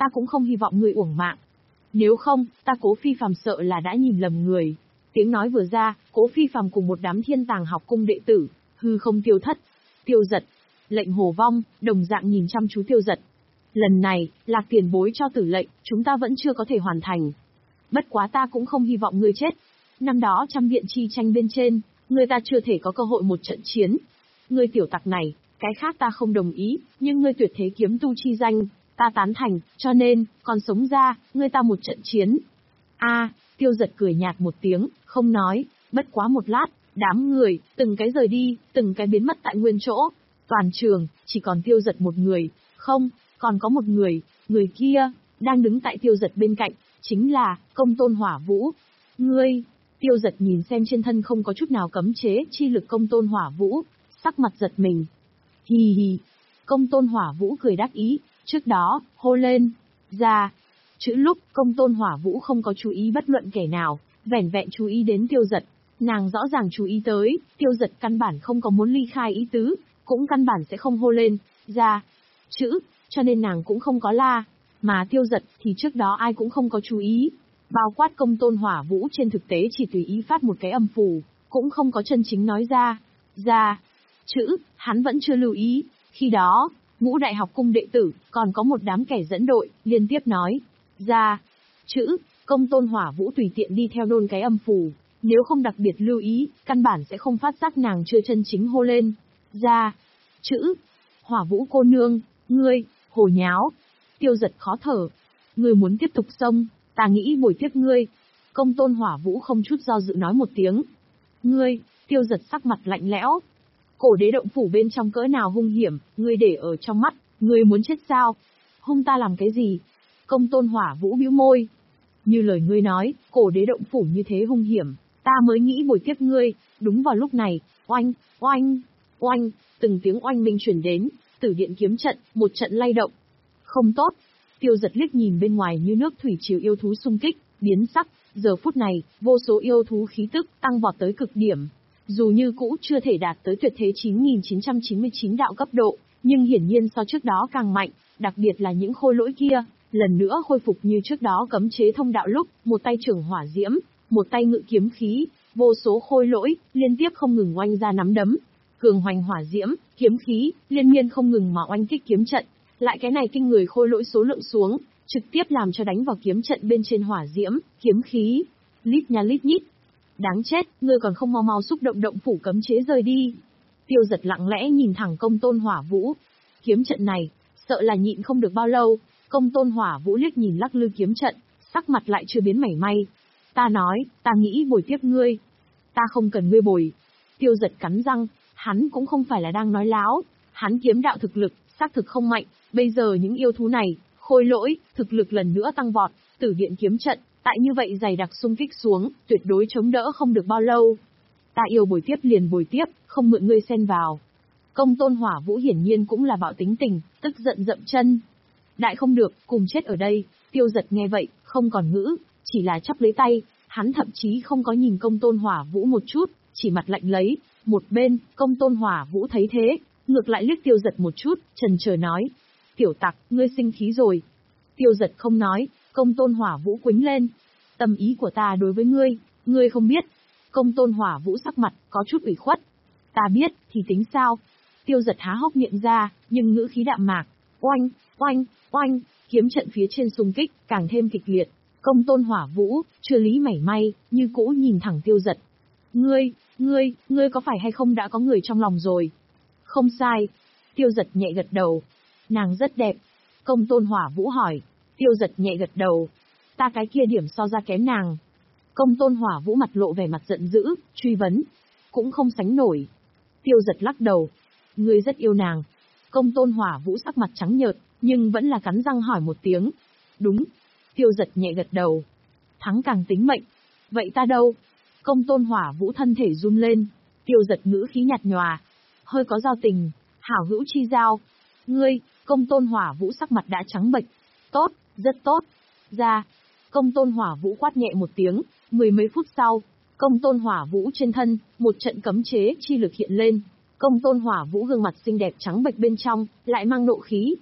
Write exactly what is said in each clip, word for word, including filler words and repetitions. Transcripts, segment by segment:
ta cũng không hy vọng ngươi uổng mạng. Nếu không, ta Cố Phi Phàm sợ là đã nhìn lầm người. Tiếng nói vừa ra, Cố Phi Phàm cùng một đám Thiên Tàng học cung đệ tử, hư không tiêu thất. Tiêu Giật, Lệnh Hồ Vong, đồng dạng nhìn chăm chú Tiêu Giật. Lần này, Lạc tiền bối cho tử lệnh, chúng ta vẫn chưa có thể hoàn thành. Bất quá ta cũng không hy vọng ngươi chết. Năm đó trăm viện chi tranh bên trên, ngươi ta chưa thể có cơ hội một trận chiến. Ngươi tiểu tặc này, cái khác ta không đồng ý, nhưng ngươi tuyệt thế kiếm tu chi danh, ta tán thành, cho nên, còn sống ra, ngươi ta một trận chiến. A, Tiêu Giật cười nhạt một tiếng, không nói, bất quá một lát, đám người, từng cái rời đi, từng cái biến mất tại nguyên chỗ. Toàn trường, chỉ còn Tiêu Giật một người, không, còn có một người, người kia, đang đứng tại Tiêu Giật bên cạnh, chính là, Công Tôn Hỏa Vũ. Ngươi, Tiêu Giật nhìn xem trên thân không có chút nào cấm chế chi lực Công Tôn Hỏa Vũ, sắc mặt giật mình. Hì hì, Công Tôn Hỏa Vũ cười đắc ý, trước đó, hô lên, ra. Chữ lúc, Công Tôn Hỏa Vũ không có chú ý bất luận kẻ nào, vẻn vẹn chú ý đến Tiêu Giật. Nàng rõ ràng chú ý tới, Tiêu Giật căn bản không có muốn ly khai ý tứ, cũng căn bản sẽ không hô lên, ra. Chữ, cho nên nàng cũng không có la. Mà Tiêu Giật thì trước đó ai cũng không có chú ý. Bao quát Công Tôn Hỏa Vũ trên thực tế chỉ tùy ý phát một cái âm phù, cũng không có chân chính nói ra. Ra. Chữ, hắn vẫn chưa lưu ý. Khi đó, ngũ đại học cung đệ tử, còn có một đám kẻ dẫn đội, liên tiếp nói. Ra. Chữ, Công Tôn Hỏa Vũ tùy tiện đi theo đôn cái âm phù. Nếu không đặc biệt lưu ý, căn bản sẽ không phát giác nàng chưa chân chính hô lên. Ra. Chữ. Hỏa Vũ cô nương, ngươi, hồ nháo. Tiêu Giật khó thở. Ngươi muốn tiếp tục xông, ta nghĩ buổi tiếp ngươi. Công Tôn Hỏa Vũ không chút do dự nói một tiếng. Ngươi, Tiêu Giật sắc mặt lạnh lẽo. Cổ đế động phủ bên trong cỡ nào hung hiểm, ngươi để ở trong mắt, ngươi muốn chết sao? Hung ta làm cái gì? Công Tôn Hỏa Vũ bĩu môi. Như lời ngươi nói, cổ đế động phủ như thế hung hiểm, ta mới nghĩ buổi tiếp ngươi. Đúng vào lúc này, oanh, oanh, oanh, từng tiếng oanh minh chuyển đến, Tử Điện kiếm trận, một trận lay động. Không tốt. Tiêu Giật liếc nhìn bên ngoài như nước thủy triều yêu thú xung kích, biến sắc. Giờ phút này, vô số yêu thú khí tức tăng vọt tới cực điểm. Dù như cũ chưa thể đạt tới tuyệt thế chín nghìn chín trăm chín mươi chín đạo cấp độ, nhưng hiển nhiên so trước đó càng mạnh, đặc biệt là những khôi lỗi kia, lần nữa khôi phục như trước đó cấm chế thông đạo lúc, một tay trưởng hỏa diễm, một tay ngự kiếm khí, vô số khôi lỗi, liên tiếp không ngừng oanh ra nắm đấm. Cường hoành hỏa diễm, kiếm khí, liên miên không ngừng mà oanh kích kiếm trận, lại cái này kinh người khôi lỗi số lượng xuống, trực tiếp làm cho đánh vào kiếm trận bên trên hỏa diễm, kiếm khí, lít nha lít nhít. Đáng chết, ngươi còn không mau mau xúc động động phủ cấm chế rời đi. Tiêu Giật lặng lẽ nhìn thẳng Công Tôn Hỏa Vũ. Kiếm trận này, sợ là nhịn không được bao lâu. Công Tôn Hỏa Vũ liếc nhìn lắc lư kiếm trận, sắc mặt lại chưa biến mảy may. Ta nói, ta nghĩ bồi tiếp ngươi. Ta không cần ngươi bồi. Tiêu Giật cắn răng, hắn cũng không phải là đang nói láo. Hắn kiếm đạo thực lực, xác thực không mạnh. Bây giờ những yêu thú này, khôi lỗi, thực lực lần nữa tăng vọt. Tử Điện kiếm trận, tại như vậy dày đặc xung kích xuống, tuyệt đối chống đỡ không được bao lâu. Ta yêu bồi tiếp liền bồi tiếp, không mượn ngươi xen vào. Công Tôn Hỏa Vũ hiển nhiên cũng là bạo tính tình, tức giận dậm chân. Đại không được, cùng chết ở đây. Tiêu Giật nghe vậy, không còn ngữ, chỉ là chắp lấy tay, hắn thậm chí không có nhìn Công Tôn Hỏa Vũ một chút, chỉ mặt lạnh lấy. Một bên, Công Tôn Hỏa Vũ thấy thế, ngược lại liếc Tiêu Giật một chút, chần chờ nói. Tiểu tặc, ngươi sinh khí rồi. Tiêu Giật không nói, Công Tôn Hỏa Vũ quĩnh lên. Tâm ý của ta đối với ngươi, ngươi không biết. Công Tôn Hỏa Vũ sắc mặt, có chút ủy khuất. Ta biết, thì tính sao? Tiêu Giật há hốc miệng ra, nhưng ngữ khí đạm mạc. Oanh, oanh, oanh, kiếm trận phía trên xung kích, càng thêm kịch liệt. Công Tôn Hỏa Vũ, chưa lý mảy may, như cũ nhìn thẳng Tiêu Giật. Ngươi, ngươi, ngươi có phải hay không đã có người trong lòng rồi? Không sai. Tiêu Giật nhẹ gật đầu. Nàng rất đẹp. Công Tôn Hỏa Vũ hỏi. Tiêu Giật nhẹ gật đầu. Ta cái kia điểm so ra kém nàng. Công Tôn Hỏa Vũ mặt lộ vẻ mặt giận dữ, truy vấn. Cũng không sánh nổi. Tiêu Giật lắc đầu. Ngươi rất yêu nàng. Công Tôn Hỏa Vũ sắc mặt trắng nhợt, nhưng vẫn là cắn răng hỏi một tiếng. Đúng. Tiêu Giật nhẹ gật đầu. Thắng càng tính mệnh. Vậy ta đâu? Công Tôn Hỏa Vũ thân thể run lên. Tiêu Giật ngữ khí nhạt nhòa. Hơi có giao tình. Hảo hữu chi giao. Ngươi, Công Tôn Hỏa Vũ sắc mặt đã trắng bệch. Tốt, rất tốt. Ra. Công Tôn Hỏa Vũ quát nhẹ một tiếng. Mười mấy phút sau, Công Tôn Hỏa Vũ trên thân, một trận cấm chế chi lực hiện lên. Công Tôn Hỏa Vũ gương mặt xinh đẹp trắng bệch bên trong, lại mang nộ khí.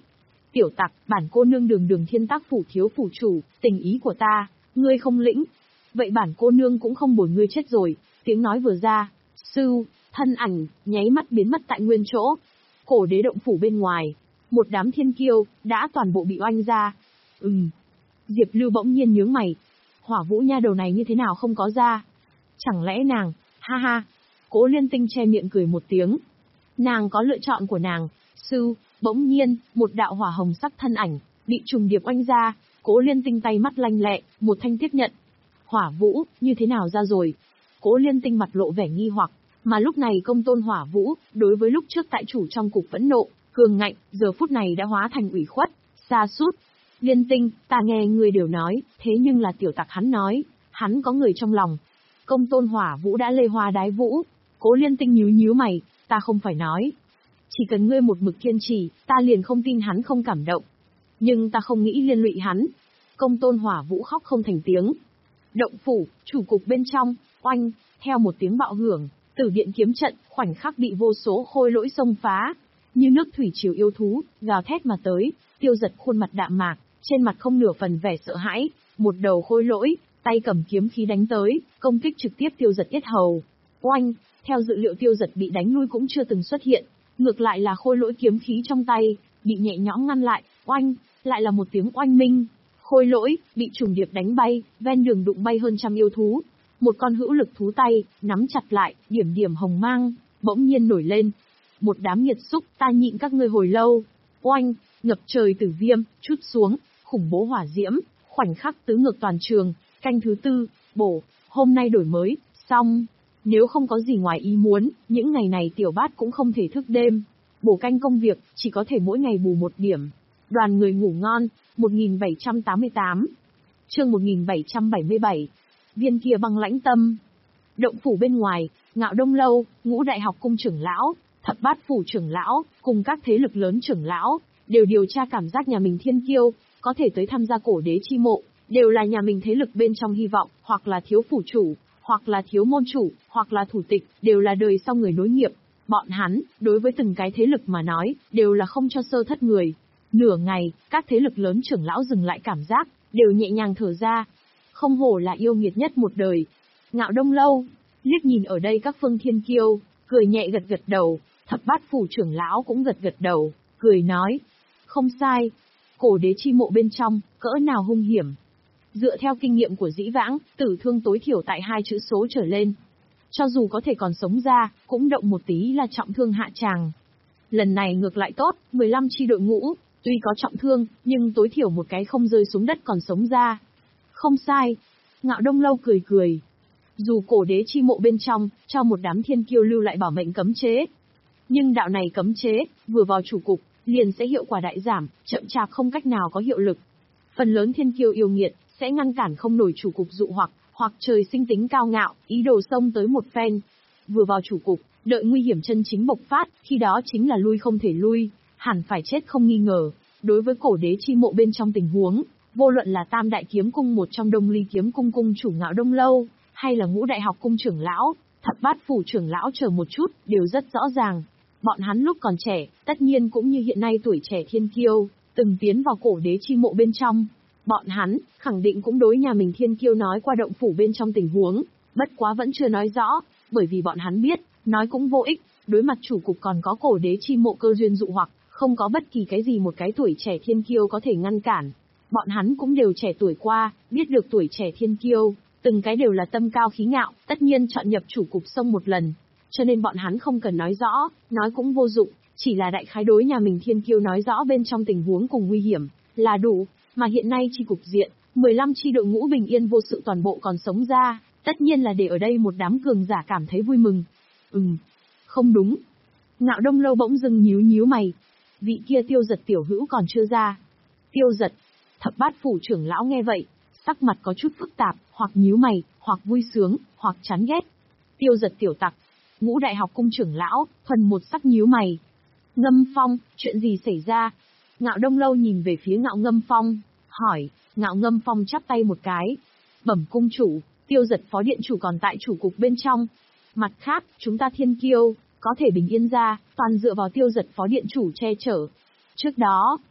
Tiểu tặc, bản cô nương Đường Đường Thiên Tác phủ thiếu phủ chủ, tình ý của ta, ngươi không lĩnh. Vậy bản cô nương cũng không bồi ngươi chết rồi. Tiếng nói vừa ra, sư, thân ảnh, nháy mắt biến mất tại nguyên chỗ. Cổ đế động phủ bên ngoài, một đám thiên kiêu, đã toàn bộ bị oanh ra. Ừm. Diệp Lưu bỗng nhiên nhướng mày. Hỏa Vũ nha đầu này như thế nào không có ra? Chẳng lẽ nàng, ha ha. Cố Liên Tinh che miệng cười một tiếng. Nàng có lựa chọn của nàng, sư, bỗng nhiên, một đạo hỏa hồng sắc thân ảnh, bị trùng điệp oanh ra, Cố Liên Tinh tay mắt lanh lẹ, một thanh tiếp nhận. Hỏa Vũ, như thế nào ra rồi? Cố Liên Tinh mặt lộ vẻ nghi hoặc, mà lúc này công tôn Hỏa Vũ, đối với lúc trước tại chủ trong cục phẫn nộ, cường ngạnh, giờ phút này đã hóa thành ủy khuất, xa sút. Liên Tinh, ta nghe người đều nói, thế nhưng là tiểu tặc hắn nói, hắn có người trong lòng. Công tôn Hỏa Vũ đã lê hoa đái vũ. Cố Liên Tinh nhíu nhíu mày, ta không phải nói. Chỉ cần ngươi một mực kiên trì, ta liền không tin hắn không cảm động. Nhưng ta không nghĩ liên lụy hắn. Công tôn Hỏa Vũ khóc không thành tiếng. Động phủ, chủ cục bên trong, oanh, theo một tiếng bạo hưởng, Tử Điện kiếm trận, khoảnh khắc bị vô số khôi lỗi xông phá. Như nước thủy triều yêu thú, gào thét mà tới, Tiêu Giật khuôn mặt đạm mạc, trên mặt không nửa phần vẻ sợ hãi, một đầu khôi lỗi, tay cầm kiếm khí đánh tới, công kích trực tiếp Tiêu Giật yết hầu. Oanh, theo dự liệu Tiêu Giật bị đánh lui cũng chưa từng xuất hiện, ngược lại là khôi lỗi kiếm khí trong tay, bị nhẹ nhõm ngăn lại, oanh, lại là một tiếng oanh minh. Khôi lỗi, bị trùng điệp đánh bay, ven đường đụng bay hơn trăm yêu thú. Một con hữu lực thú tay, nắm chặt lại, điểm điểm hồng mang, bỗng nhiên nổi lên. Một đám nghiệt xúc, ta nhịn các ngươi hồi lâu. Oanh, ngập trời tử viêm, chút xuống, khủng bố hỏa diễm, khoảnh khắc tứ ngược toàn trường, canh thứ tư, bổ, hôm nay đổi mới, xong. Nếu không có gì ngoài ý muốn, những ngày này tiểu bát cũng không thể thức đêm. Bổ canh công việc, chỉ có thể mỗi ngày bù một điểm. Đoàn người ngủ ngon, một nghìn bảy trăm tám mươi tám. Chương một nghìn bảy trăm bảy mươi bảy. Viên kia băng lãnh tâm. Động phủ bên ngoài, Ngạo Đông Lâu, Ngũ Đại Học Cung trưởng lão, Thập Bát phủ trưởng lão, cùng các thế lực lớn trưởng lão, đều điều tra cảm giác nhà mình thiên kiêu, có thể tới tham gia cổ đế chi mộ, đều là nhà mình thế lực bên trong hy vọng, hoặc là thiếu phủ chủ, hoặc là thiếu môn chủ, hoặc là thủ tịch, đều là đời sau người nối nghiệp. Bọn hắn, đối với từng cái thế lực mà nói, đều là không cho sơ thất người. Nửa ngày, các thế lực lớn trưởng lão dừng lại cảm giác, đều nhẹ nhàng thở ra. Không hổ là yêu nghiệt nhất một đời. Ngạo Đông Lâu, liếc nhìn ở đây các phương thiên kiêu, cười nhẹ gật gật đầu, Thập Bát phủ trưởng lão cũng gật gật đầu, cười nói. Không sai, cổ đế chi mộ bên trong, cỡ nào hung hiểm. Dựa theo kinh nghiệm của dĩ vãng, tử thương tối thiểu tại hai chữ số trở lên. Cho dù có thể còn sống ra, cũng động một tí là trọng thương hạ tràng. Lần này ngược lại tốt, mười lăm chi đội ngũ, tuy có trọng thương, nhưng tối thiểu một cái không rơi xuống đất còn sống ra. Không sai. Ngạo Đông Lâu cười cười. Dù cổ đế chi mộ bên trong, cho một đám thiên kiêu lưu lại bảo mệnh cấm chế. Nhưng đạo này cấm chế, vừa vào chủ cục, liền sẽ hiệu quả đại giảm, chậm chạp không cách nào có hiệu lực. Phần lớn thiên kiêu yêu nghiệt, sẽ ngăn cản không nổi chủ cục dụ hoặc, hoặc trời sinh tính cao ngạo, ý đồ xông tới một phen. Vừa vào chủ cục, đợi nguy hiểm chân chính bộc phát, khi đó chính là lui không thể lui, hẳn phải chết không nghi ngờ. Đối với cổ đế chi mộ bên trong tình huống, vô luận là Tam Đại Kiếm Cung một trong Đông Ly Kiếm Cung cung chủ Ngạo Đông Lâu, hay là Ngũ Đại Học Cung trưởng lão, Thập Bát phủ trưởng lão chờ một chút, đều rất rõ ràng. Bọn hắn lúc còn trẻ, tất nhiên cũng như hiện nay tuổi trẻ thiên kiêu, từng tiến vào cổ đế chi mộ bên trong. Bọn hắn, khẳng định cũng đối nhà mình thiên kiêu nói qua động phủ bên trong tình huống, bất quá vẫn chưa nói rõ, bởi vì bọn hắn biết, nói cũng vô ích, đối mặt chủ cục còn có cổ đế chi mộ cơ duyên dụ hoặc, không có bất kỳ cái gì một cái tuổi trẻ thiên kiêu có thể ngăn cản. Bọn hắn cũng đều trẻ tuổi qua, biết được tuổi trẻ thiên kiêu, từng cái đều là tâm cao khí ngạo, tất nhiên chọn nhập chủ cục sông một lần. Cho nên bọn hắn không cần nói rõ, nói cũng vô dụng, chỉ là đại khái đối nhà mình thiên kiêu nói rõ bên trong tình huống cùng nguy hiểm, là đủ. Mà hiện nay chi cục diện, mười lăm chi đội ngũ bình yên vô sự toàn bộ còn sống ra, tất nhiên là để ở đây một đám cường giả cảm thấy vui mừng. Ừm, không đúng. Ngạo Đông Lâu bỗng dưng nhíu nhíu mày. Vị kia Tiêu Giật tiểu hữu còn chưa ra. Tiêu Giật, Thập Bát phủ trưởng lão nghe vậy, sắc mặt có chút phức tạp, hoặc nhíu mày, hoặc vui sướng, hoặc chán ghét. Tiêu Giật tiểu tặc, Ngũ Đại Học Cung trưởng lão, thuần một sắc nhíu mày. Ngâm Phong, chuyện gì xảy ra? Ngạo Đông Lâu nhìn về phía Ngạo Ngâm Phong, hỏi. Ngạo Ngâm Phong chắp tay một cái. Bẩm cung chủ, Tiêu Giật phó điện chủ còn tại chủ cục bên trong. Mặt khác, chúng ta thiên kiêu, có thể bình yên ra, toàn dựa vào Tiêu Giật phó điện chủ che chở. Trước đó,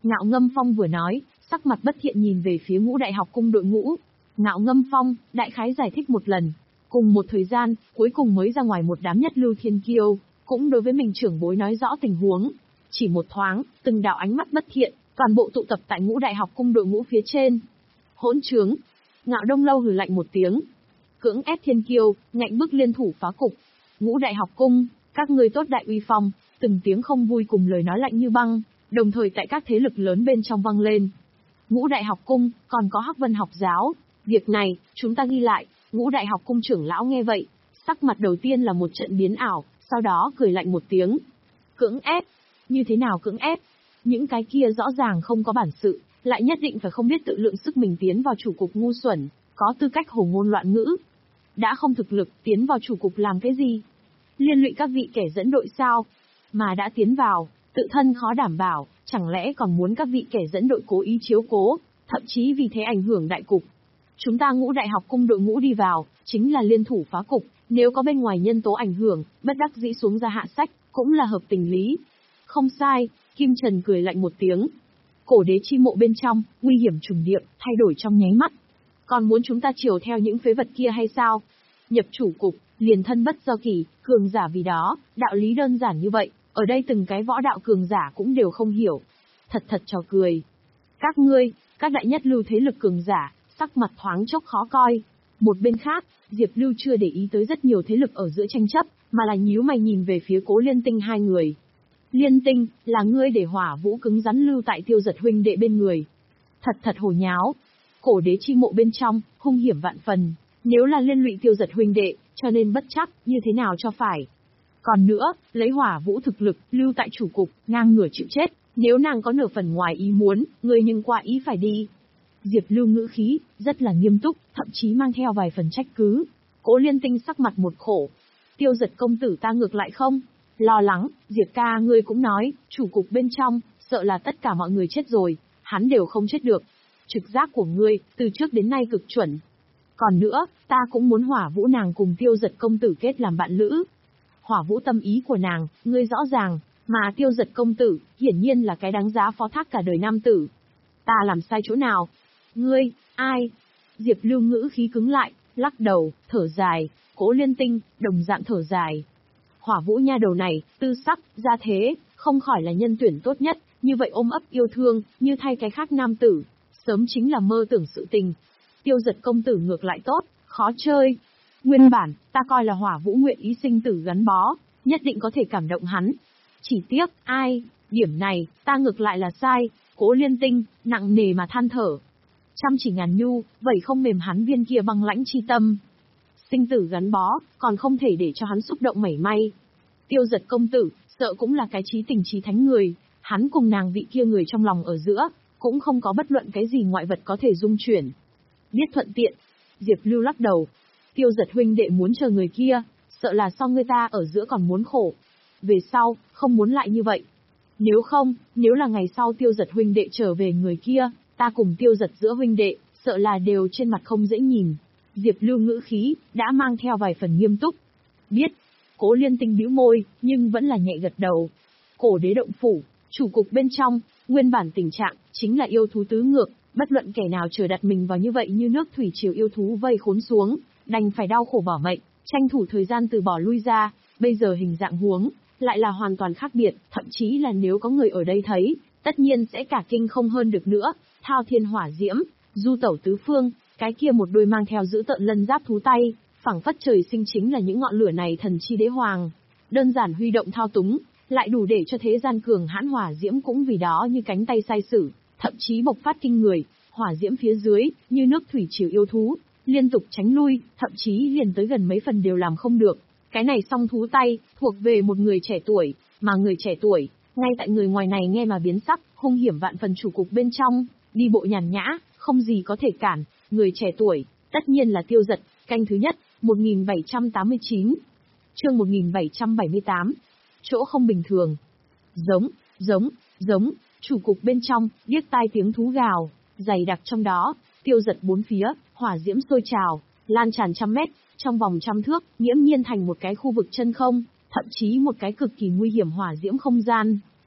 Ngạo Ngâm Phong vừa nói, sắc mặt bất thiện nhìn về phía Ngũ Đại học cung đội ngũ. Ngạo Ngâm Phong, đại khái giải thích một lần. Cùng một thời gian, cuối cùng mới ra ngoài một đám nhất lưu thiên kiêu, cũng đối với mình trưởng bối nói rõ tình huống. Chỉ một thoáng, từng đạo ánh mắt bất thiện, toàn bộ tụ tập tại Ngũ Đại học cung đội ngũ phía trên. Hỗn trướng! Ngạo Đông Lâu hừ lạnh một tiếng. Cưỡng ép thiên kiêu, ngạnh bức liên thủ phá cục. Ngũ Đại học cung, các ngươi tốt đại uy phong, từng tiếng không vui cùng lời nói lạnh như băng, đồng thời tại các thế lực lớn bên trong vang lên. Ngũ Đại học cung, còn có Hắc Vân học giáo, việc này, chúng ta ghi lại. Ngũ Đại học cung trưởng lão nghe vậy, sắc mặt đầu tiên là một trận biến ảo, sau đó cười lạnh một tiếng. Cưỡng ép? Như thế nào cưỡng ép? Những cái kia rõ ràng không có bản sự, lại nhất định phải không biết tự lượng sức mình tiến vào chủ cục ngu xuẩn, có tư cách hồ ngôn loạn ngữ. Đã không thực lực, tiến vào chủ cục làm cái gì? Liên lụy các vị kẻ dẫn đội sao? Mà đã tiến vào, tự thân khó đảm bảo, chẳng lẽ còn muốn các vị kẻ dẫn đội cố ý chiếu cố, thậm chí vì thế ảnh hưởng đại cục. Chúng ta Ngũ Đại học cung đội ngũ đi vào, chính là liên thủ phá cục, nếu có bên ngoài nhân tố ảnh hưởng, bất đắc dĩ xuống ra hạ sách, cũng là hợp tình lý. Không sai, Kim Trần cười lạnh một tiếng. Cổ đế chi mộ bên trong, nguy hiểm trùng điệp, thay đổi trong nháy mắt. Còn muốn chúng ta chiều theo những phế vật kia hay sao? Nhập chủ cục, liền thân bất do kỷ, cường giả vì đó, đạo lý đơn giản như vậy, ở đây từng cái võ đạo cường giả cũng đều không hiểu. Thật thật trò cười. Các ngươi, các đại nhất lưu thế lực cường giả, sắc mặt thoáng chốc khó coi. Một bên khác, Diệp Lưu chưa để ý tới rất nhiều thế lực ở giữa tranh chấp, mà là nhíu mày nhìn về phía Cố Liên Tinh hai người. Liên Tinh, là ngươi để Hỏa Vũ cứng rắn lưu tại Tiêu Giật huynh đệ bên người. Thật thật hồ nháo. Cổ đế chi mộ bên trong, hung hiểm vạn phần, nếu là liên lụy Tiêu Giật huynh đệ, cho nên bất chắc, như thế nào cho phải. Còn nữa, lấy Hỏa Vũ thực lực, lưu tại chủ cục, ngang ngửa chịu chết, nếu nàng có nửa phần ngoài ý muốn, ngươi nhưng qua ý phải đi. Diệp Lưu ngữ khí, rất là nghiêm túc, thậm chí mang theo vài phần trách cứ. Cố Liên Tinh sắc mặt một khổ. Tiêu Giật công tử ta ngược lại không lo lắng, Diệp ca ngươi cũng nói, chủ cục bên trong, sợ là tất cả mọi người chết rồi, hắn đều không chết được. Trực giác của ngươi, từ trước đến nay cực chuẩn. Còn nữa, ta cũng muốn Hỏa Vũ nàng cùng Tiêu Giật công tử kết làm bạn lữ. Hỏa Vũ tâm ý của nàng, ngươi rõ ràng, mà Tiêu Giật công tử, hiển nhiên là cái đáng giá phó thác cả đời nam tử. Ta làm sai chỗ nào? Ngươi, ai? Diệp Lưu ngữ khí cứng lại, lắc đầu, thở dài. Cố Liên Tinh, đồng dạng thở dài. Hỏa Vũ nha đầu này, tư sắc, gia thế, không khỏi là nhân tuyển tốt nhất, như vậy ôm ấp yêu thương, như thay cái khác nam tử, sớm chính là mơ tưởng sự tình. Tiêu Giật công tử ngược lại tốt, khó chơi. Nguyên bản, ta coi là Hỏa Vũ nguyện ý sinh tử gắn bó, nhất định có thể cảm động hắn. Chỉ tiếc, ai, điểm này, ta ngược lại là sai. Cố Liên Tinh, nặng nề mà than thở. Chăm chỉ ngàn nhu, vậy không mềm hắn viên kia băng lãnh chi tâm. Sinh tử gắn bó, còn không thể để cho hắn xúc động mảy may. Tiêu Giật công tử, sợ cũng là cái trí tình trí thánh người, hắn cùng nàng vị kia người trong lòng ở giữa, cũng không có bất luận cái gì ngoại vật có thể dung chuyển. Biết thuận tiện. Diệp Lưu lắc đầu. Tiêu Giật huynh đệ muốn chờ người kia, sợ là so người ta ở giữa còn muốn khổ. Về sau, không muốn lại như vậy. Nếu không, nếu là ngày sau Tiêu Giật huynh đệ trở về người kia, ta cùng Tiêu Giật giữa huynh đệ, sợ là đều trên mặt không dễ nhìn. Diệp Lưu ngữ khí, đã mang theo vài phần nghiêm túc. Biết. Cố Liên Tinh bĩu môi, nhưng vẫn là nhẹ gật đầu. Cổ đế động phủ, chủ cục bên trong, nguyên bản tình trạng, chính là yêu thú tứ ngược, bất luận kẻ nào chờ đặt mình vào như vậy như nước thủy triều yêu thú vây khốn xuống, đành phải đau khổ bỏ mệnh, tranh thủ thời gian từ bỏ lui ra, bây giờ hình dạng huống, lại là hoàn toàn khác biệt, thậm chí là nếu có người ở đây thấy, tất nhiên sẽ cả kinh không hơn được nữa, thao thiên hỏa diễm, du tẩu tứ phương, cái kia một đôi mang theo giữ tợn lân giáp thú tay, phảng phất trời sinh chính là những ngọn lửa này thần chi đế hoàng. Đơn giản huy động thao túng, lại đủ để cho thế gian cường hãn hỏa diễm cũng vì đó như cánh tay sai sử, thậm chí bộc phát kinh người, hỏa diễm phía dưới, như nước thủy triều yêu thú, liên tục tránh lui, thậm chí liền tới gần mấy phần đều làm không được. Cái này song thú tay, thuộc về một người trẻ tuổi, mà người trẻ tuổi, ngay tại người ngoài này nghe mà biến sắc, hung hiểm vạn phần chủ cục bên trong, đi bộ nhàn nhã, không gì có thể cản, người trẻ tuổi, tất nhiên là Tiêu Giật, canh thứ nhất, một nghìn bảy trăm tám mươi chín. Chương một nghìn bảy trăm bảy mươi tám. Chỗ không bình thường. Giống, giống, giống, chủ cục bên trong, điếc tai tiếng thú gào, dày đặc trong đó, Tiêu Giật bốn phía, hỏa diễm sôi trào, lan tràn trăm mét, trong vòng trăm thước, nghiễm nhiên thành một cái khu vực chân không, thậm chí một cái cực kỳ nguy hiểm hỏa diễm không gian.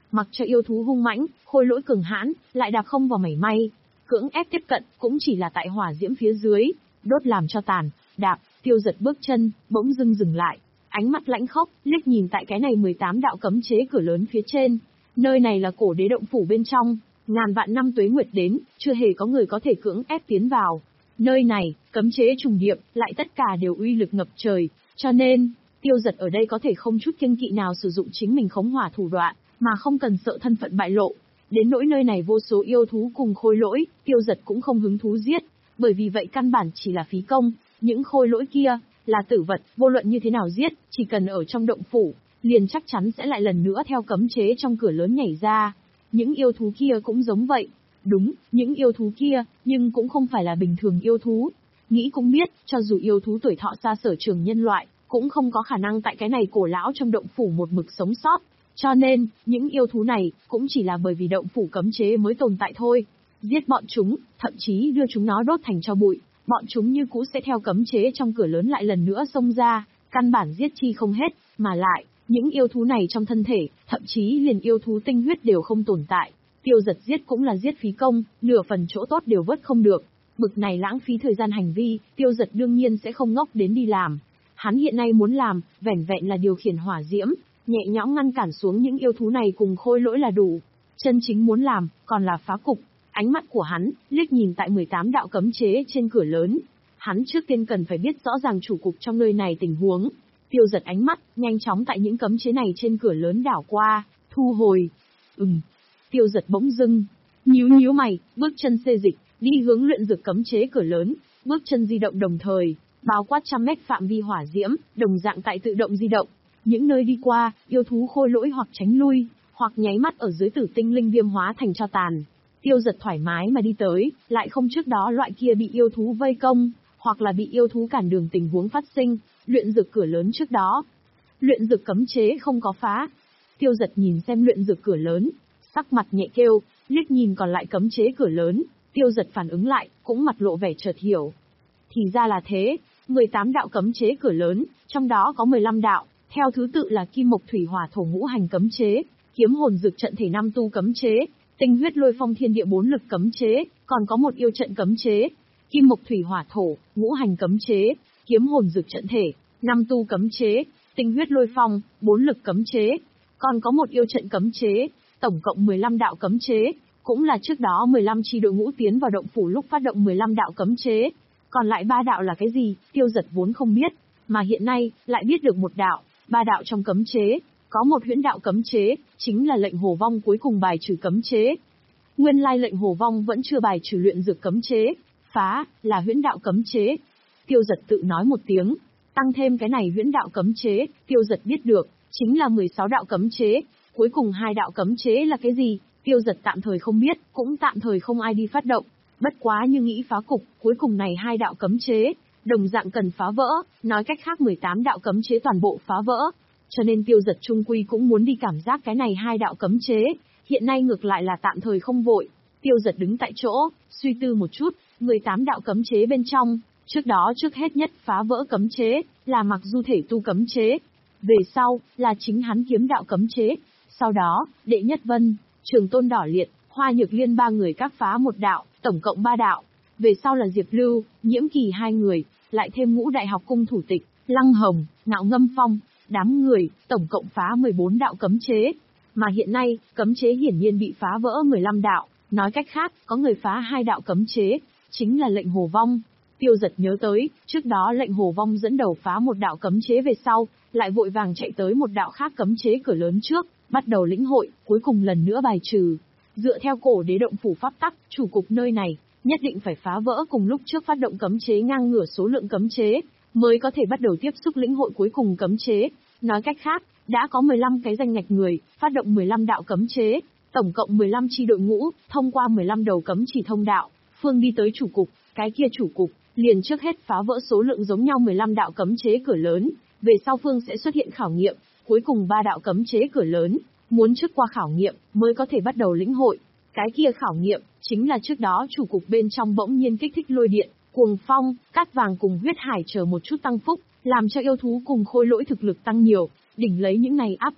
Mặc cho yêu thú hung mãnh, khôi lỗi cường hãn, lại đạp không vào mảy may. Cưỡng ép tiếp cận, cũng chỉ là tại hỏa diễm phía dưới, đốt làm cho tàn, đạp, Tiêu Giật bước chân, bỗng dưng dừng lại. Ánh mắt lãnh khốc, liếc nhìn tại cái này mười tám đạo cấm chế cửa lớn phía trên. Nơi này là cổ đế động phủ bên trong, ngàn vạn năm tuế nguyệt đến, chưa hề có người có thể cưỡng ép tiến vào. Nơi này, cấm chế trùng điệp, lại tất cả đều uy lực ngập trời, cho nên, Tiêu Giật ở đây có thể không chút kiêng kỵ nào sử dụng chính mình khống hỏa thủ đoạn, mà không cần sợ thân phận bại lộ. Đến nỗi nơi này vô số yêu thú cùng khôi lỗi, Tiêu Giật cũng không hứng thú giết, bởi vì vậy căn bản chỉ là phí công, những khôi lỗi kia, là tử vật, vô luận như thế nào giết, chỉ cần ở trong động phủ, liền chắc chắn sẽ lại lần nữa theo cấm chế trong cửa lớn nhảy ra. Những yêu thú kia cũng giống vậy. Đúng, những yêu thú kia, nhưng cũng không phải là bình thường yêu thú. Nghĩ cũng biết, cho dù yêu thú tuổi thọ xa sở trường nhân loại, cũng không có khả năng tại cái này cổ lão trong động phủ một mực sống sót. Cho nên, những yêu thú này, cũng chỉ là bởi vì động phủ cấm chế mới tồn tại thôi. Giết bọn chúng, thậm chí đưa chúng nó đốt thành tro bụi, bọn chúng như cũ sẽ theo cấm chế trong cửa lớn lại lần nữa xông ra, căn bản giết chi không hết, mà lại, những yêu thú này trong thân thể, thậm chí liền yêu thú tinh huyết đều không tồn tại. Tiêu Giật giết cũng là giết phí công, nửa phần chỗ tốt đều vớt không được. Bực này lãng phí thời gian hành vi, Tiêu Giật đương nhiên sẽ không ngốc đến đi làm. Hắn hiện nay muốn làm, vẻn vẹn là điều khiển hỏa diễm, nhẹ nhõm ngăn cản xuống những yêu thú này cùng khôi lỗi là đủ. Chân chính muốn làm, còn là phá cục. Ánh mắt của hắn, liếc nhìn tại mười tám đạo cấm chế trên cửa lớn. Hắn trước tiên cần phải biết rõ ràng chủ cục trong nơi này tình huống. Tiêu Giật ánh mắt, nhanh chóng tại những cấm chế này trên cửa lớn đảo qua, thu hồi. Ừm. Tiêu Giật bỗng dưng, nhíu nhíu mày, bước chân xê dịch, đi hướng luyện dược cấm chế cửa lớn, bước chân di động đồng thời, bao quát trăm mét phạm vi hỏa diễm, đồng dạng tại tự động di động. Những nơi đi qua, yêu thú khôi lỗi hoặc tránh lui, hoặc nháy mắt ở dưới tử tinh linh viêm hóa thành tro tàn. Tiêu Giật thoải mái mà đi tới, lại không trước đó loại kia bị yêu thú vây công, hoặc là bị yêu thú cản đường tình huống phát sinh, luyện dược cửa lớn trước đó. Luyện dược cấm chế không có phá. Tiêu Giật nhìn xem luyện dược cửa lớn, sắc mặt nhẹ kêu, liếc nhìn còn lại cấm chế cửa lớn, Tiêu Giật phản ứng lại, cũng mặt lộ vẻ chợt hiểu. Thì ra là thế, mười tám đạo cấm chế cửa lớn, trong đó có mười lăm đạo, theo thứ tự là kim mộc thủy hỏa thổ ngũ hành cấm chế, kiếm hồn dược trận thể năm tu cấm chế, tinh huyết lôi phong thiên địa bốn lực cấm chế, còn có một yêu trận cấm chế, kim mộc thủy hỏa thổ, ngũ hành cấm chế, kiếm hồn dược trận thể, năm tu cấm chế, tinh huyết lôi phong, bốn lực cấm chế, còn có một yêu trận cấm chế, tổng cộng mười lăm đạo cấm chế, cũng là trước đó mười lăm chi đội ngũ tiến vào động phủ lúc phát động mười lăm đạo cấm chế. Còn lại ba đạo là cái gì, Tiêu Giật vốn không biết, mà hiện nay, lại biết được một đạo, ba đạo trong cấm chế, có một huyễn đạo cấm chế, chính là lệnh hồ vong cuối cùng bài trừ cấm chế. Nguyên lai lệnh hồ vong vẫn chưa bài trừ luyện dược cấm chế, phá, là huyễn đạo cấm chế. Tiêu Giật tự nói một tiếng, tăng thêm cái này huyễn đạo cấm chế, Tiêu Giật biết được, chính là mười sáu đạo cấm chế, cuối cùng hai đạo cấm chế là cái gì, Tiêu Giật tạm thời không biết, cũng tạm thời không ai đi phát động. Bất quá như nghĩ phá cục, cuối cùng này hai đạo cấm chế, đồng dạng cần phá vỡ, nói cách khác mười tám đạo cấm chế toàn bộ phá vỡ. Cho nên Tiêu Giật trung quy cũng muốn đi cảm giác cái này hai đạo cấm chế, hiện nay ngược lại là tạm thời không vội. Tiêu Giật đứng tại chỗ, suy tư một chút, mười tám đạo cấm chế bên trong, trước đó trước hết nhất phá vỡ cấm chế, là mặc du thể tu cấm chế. Về sau, là chính hắn kiếm đạo cấm chế. Sau đó, Đệ Nhất Vân, Trường Tôn Đỏ Liệt, Hoa Nhược Liên ba người các phá một đạo, tổng cộng ba đạo. Về sau là Diệp Lưu, Nhiễm Kỳ hai người, lại thêm Ngũ Đại Học Cung thủ tịch, Lăng Hồng, Ngạo Ngâm Phong, đám người, tổng cộng phá mười bốn đạo cấm chế. Mà hiện nay, cấm chế hiển nhiên bị phá vỡ mười lăm đạo, nói cách khác, có người phá hai đạo cấm chế, chính là lệnh Hồ Vong. Tiêu Giật nhớ tới, trước đó lệnh Hồ Vong dẫn đầu phá một đạo cấm chế về sau, lại vội vàng chạy tới một đạo khác cấm chế cửa lớn trước, bắt đầu lĩnh hội, cuối cùng lần nữa bài trừ. Dựa theo cổ đế động phủ pháp tắc, chủ cục nơi này, nhất định phải phá vỡ cùng lúc trước phát động cấm chế ngang ngửa số lượng cấm chế, mới có thể bắt đầu tiếp xúc lĩnh hội cuối cùng cấm chế. Nói cách khác, đã có mười lăm cái danh ngạch người, phát động mười lăm đạo cấm chế, tổng cộng mười lăm chi đội ngũ, thông qua mười lăm đầu cấm chỉ thông đạo, phương đi tới chủ cục, cái kia chủ cục, liền trước hết phá vỡ số lượng giống nhau mười lăm đạo cấm chế cửa lớn, về sau phương sẽ xuất hiện khảo nghiệm, cuối cùng ba đạo cấm chế cửa lớn, muốn trước qua khảo nghiệm, mới có thể bắt đầu lĩnh hội. Cái kia khảo nghiệm, chính là trước đó chủ cục bên trong bỗng nhiên kích thích lôi điện, cuồng phong, cát vàng cùng huyết hải chờ một chút tăng phúc, làm cho yêu thú cùng khôi lỗi thực lực tăng nhiều, đỉnh lấy những này áp lực,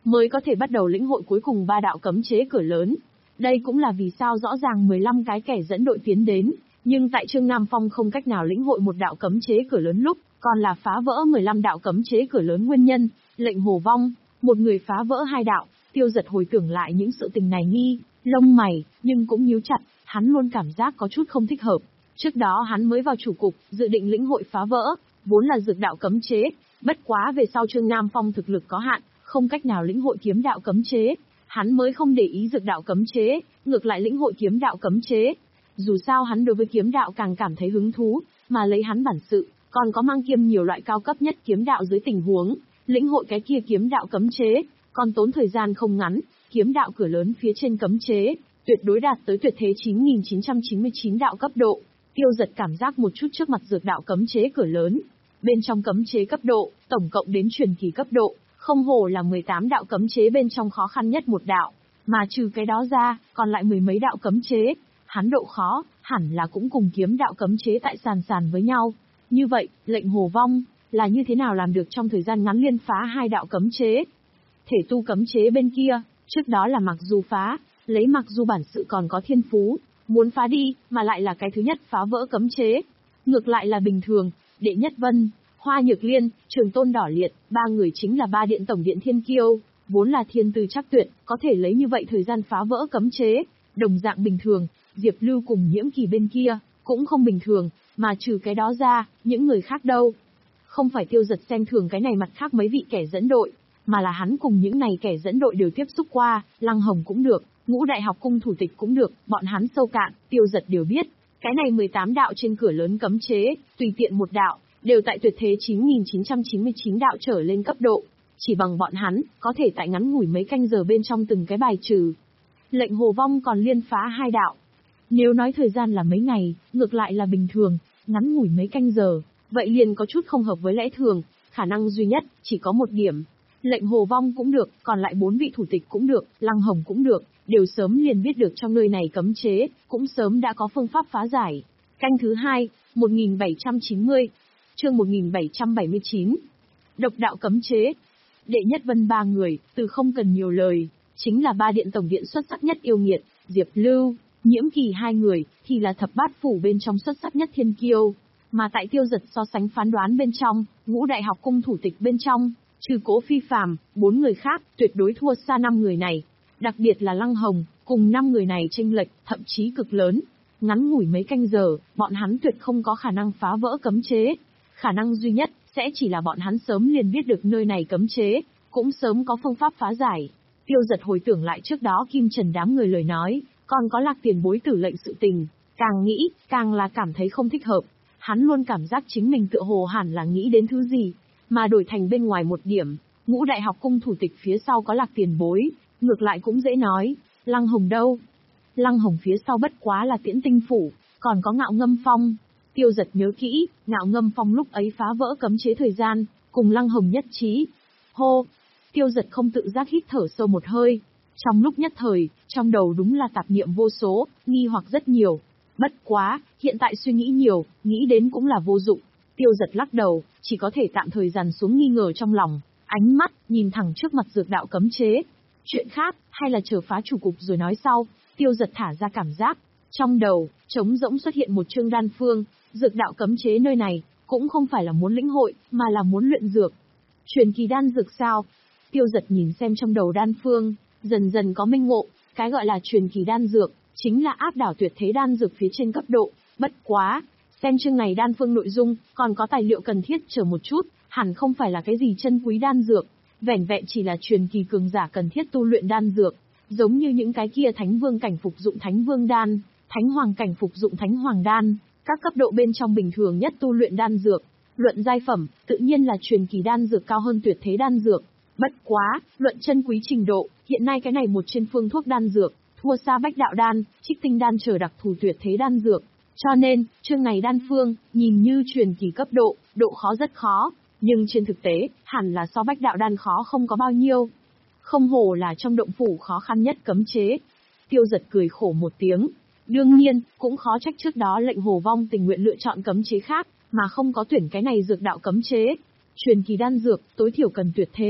mới có thể bắt đầu lĩnh hội cuối cùng ba đạo cấm chế cửa lớn. Đây cũng là vì sao rõ ràng mười lăm cái kẻ dẫn đội tiến đến, nhưng tại Trương Nam Phong không cách nào lĩnh hội một đạo cấm chế cửa lớn lúc, còn là phá vỡ mười lăm đạo cấm chế cửa lớn nguyên nhân. Lệnh Hồ Vong, một người phá vỡ hai đạo. Tiêu Giật hồi tưởng lại những sự tình này nghi, lông mày, nhưng cũng nhíu chặt, hắn luôn cảm giác có chút không thích hợp. Trước đó hắn mới vào chủ cục, dự định lĩnh hội phá vỡ, vốn là dược đạo cấm chế, bất quá về sau Trương Nam Phong thực lực có hạn, không cách nào lĩnh hội kiếm đạo cấm chế, hắn mới không để ý dược đạo cấm chế, ngược lại lĩnh hội kiếm đạo cấm chế. Dù sao hắn đối với kiếm đạo càng cảm thấy hứng thú, mà lấy hắn bản sự, còn có mang kiêm nhiều loại cao cấp nhất kiếm đạo dưới tình huống, lĩnh hội cái kia kiếm đạo cấm chế, còn tốn thời gian không ngắn, kiếm đạo cửa lớn phía trên cấm chế, tuyệt đối đạt tới tuyệt thế chín nghìn chín trăm chín mươi chín đạo cấp độ. Tiêu Giật cảm giác một chút trước mặt dược đạo cấm chế cửa lớn. Bên trong cấm chế cấp độ, tổng cộng đến truyền kỳ cấp độ, không hổ là mười tám đạo cấm chế bên trong khó khăn nhất một đạo, mà trừ cái đó ra, còn lại mười mấy đạo cấm chế. Hắn độ khó, hẳn là cũng cùng kiếm đạo cấm chế tại sàn sàn với nhau. Như vậy, Lệnh Hồ Vong, là như thế nào làm được trong thời gian ngắn liên phá hai đạo cấm chế? Thể tu cấm chế bên kia, trước đó là Mặc Du phá, lấy Mặc Du bản sự còn có thiên phú, muốn phá đi, mà lại là cái thứ nhất phá vỡ cấm chế. Ngược lại là bình thường, Đệ Nhất Vân, Hoa Nhược Liên, Trường Tôn Đỏ Liệt, ba người chính là ba điện tổng điện thiên kiêu, vốn là thiên tư chắc tuyệt, có thể lấy như vậy thời gian phá vỡ cấm chế. Đồng dạng bình thường, Diệp Lưu cùng Nhiễm Kỳ bên kia, cũng không bình thường, mà trừ cái đó ra, những người khác đâu. Không phải Tiêu Giật xem thường cái này mặt khác mấy vị kẻ dẫn đội, mà là hắn cùng những này kẻ dẫn đội đều tiếp xúc qua, Lăng Hồng cũng được, Ngũ Đại Học Cung thủ tịch cũng được, bọn hắn sâu cạn, Tiêu Giật đều biết. Cái này mười tám đạo trên cửa lớn cấm chế, tùy tiện một đạo, đều tại tuyệt thế chín nghìn chín trăm chín mươi chín đạo trở lên cấp độ. Chỉ bằng bọn hắn, có thể tại ngắn ngủi mấy canh giờ bên trong từng cái bài trừ. Lệnh Hồ Vong còn liên phá hai đạo. Nếu nói thời gian là mấy ngày, ngược lại là bình thường, ngắn ngủi mấy canh giờ, vậy liền có chút không hợp với lẽ thường, khả năng duy nhất, chỉ có một điểm. Lệnh Hồ Vong cũng được, còn lại bốn vị thủ tịch cũng được, Lăng Hồng cũng được, đều sớm liền biết được trong nơi này cấm chế, cũng sớm đã có phương pháp phá giải. Canh thứ hai, một nghìn bảy trăm chín mươi, chương một nghìn bảy trăm bảy mươi chín. Độc đạo cấm chế. Đệ Nhất Vân ba người, từ không cần nhiều lời, chính là ba điện tổng điện xuất sắc nhất yêu nghiệt, Diệp Lưu, Nhiễm Kỳ hai người, thì là thập bát phủ bên trong xuất sắc nhất thiên kiêu. Mà tại Tiêu Giật so sánh phán đoán bên trong, Ngũ Đại Học Cung thủ tịch bên trong, trừ Cố Phi Phàm, bốn người khác, tuyệt đối thua xa năm người này. Đặc biệt là Lăng Hồng, cùng năm người này chênh lệch, thậm chí cực lớn. Ngắn ngủi mấy canh giờ, bọn hắn tuyệt không có khả năng phá vỡ cấm chế. Khả năng duy nhất, sẽ chỉ là bọn hắn sớm liền biết được nơi này cấm chế, cũng sớm có phương pháp phá giải. Tiêu Giật hồi tưởng lại trước đó Kim Trần đám người lời nói, còn có Lạc Tiền Bối tử lệnh sự tình, càng nghĩ, càng là cảm thấy không thích hợp. Hắn luôn cảm giác chính mình tựa hồ hẳn là nghĩ đến thứ gì, mà đổi thành bên ngoài một điểm, Ngũ Đại Học Cung thủ tịch phía sau có Lạc Tiền Bối, ngược lại cũng dễ nói. Lăng Hồng đâu? Lăng Hồng phía sau bất quá là Tiễn Tinh Phủ, còn có Ngạo Ngâm Phong. Tiêu Giật nhớ kỹ, Ngạo Ngâm Phong lúc ấy phá vỡ cấm chế thời gian, cùng Lăng Hồng nhất trí. Hô! Tiêu Giật không tự giác hít thở sâu một hơi. Trong lúc nhất thời, trong đầu đúng là tạp niệm vô số, nghi hoặc rất nhiều. Bất quá, hiện tại suy nghĩ nhiều, nghĩ đến cũng là vô dụng. Tiêu Giật lắc đầu, chỉ có thể tạm thời dằn xuống nghi ngờ trong lòng, ánh mắt nhìn thẳng trước mặt dược đạo cấm chế. Chuyện khác, hay là chờ phá chủ cục rồi nói sau. Tiêu Giật thả ra cảm giác, trong đầu trống rỗng xuất hiện một chương đan phương. Dược đạo cấm chế nơi này cũng không phải là muốn lĩnh hội, mà là muốn luyện dược. Truyền kỳ đan dược sao? Tiêu Giật nhìn xem trong đầu đan phương, dần dần có minh ngộ. Cái gọi là truyền kỳ đan dược, chính là áp đảo tuyệt thế đan dược phía trên cấp độ. Bất quá, xem chương này đan phương nội dung, còn có tài liệu cần thiết chờ một chút, hẳn không phải là cái gì chân quý đan dược, vẻn vẹn chỉ là truyền kỳ cường giả cần thiết tu luyện đan dược, giống như những cái kia thánh vương cảnh phục dụng thánh vương đan, thánh hoàng cảnh phục dụng thánh hoàng đan, các cấp độ bên trong bình thường nhất tu luyện đan dược. Luận giai phẩm, tự nhiên là truyền kỳ đan dược cao hơn tuyệt thế đan dược. Bất quá, luận chân quý trình độ, hiện nay cái này một trên phương thuốc đan dược, thua xa bách đạo đan, trích tinh đan chờ đặc thù tuyệt thế đan dược. Cho nên, chương này đan phương, nhìn như truyền kỳ cấp độ, độ khó rất khó, nhưng trên thực tế, hẳn là so bách đạo đan khó không có bao nhiêu. Không hổ là trong động phủ khó khăn nhất cấm chế. Tiêu Giật cười khổ một tiếng. Đương nhiên, cũng khó trách trước đó Lệnh Hồ Vong tình nguyện lựa chọn cấm chế khác, mà không có tuyển cái này dược đạo cấm chế. Truyền kỳ đan dược, tối thiểu cần tuyệt thế,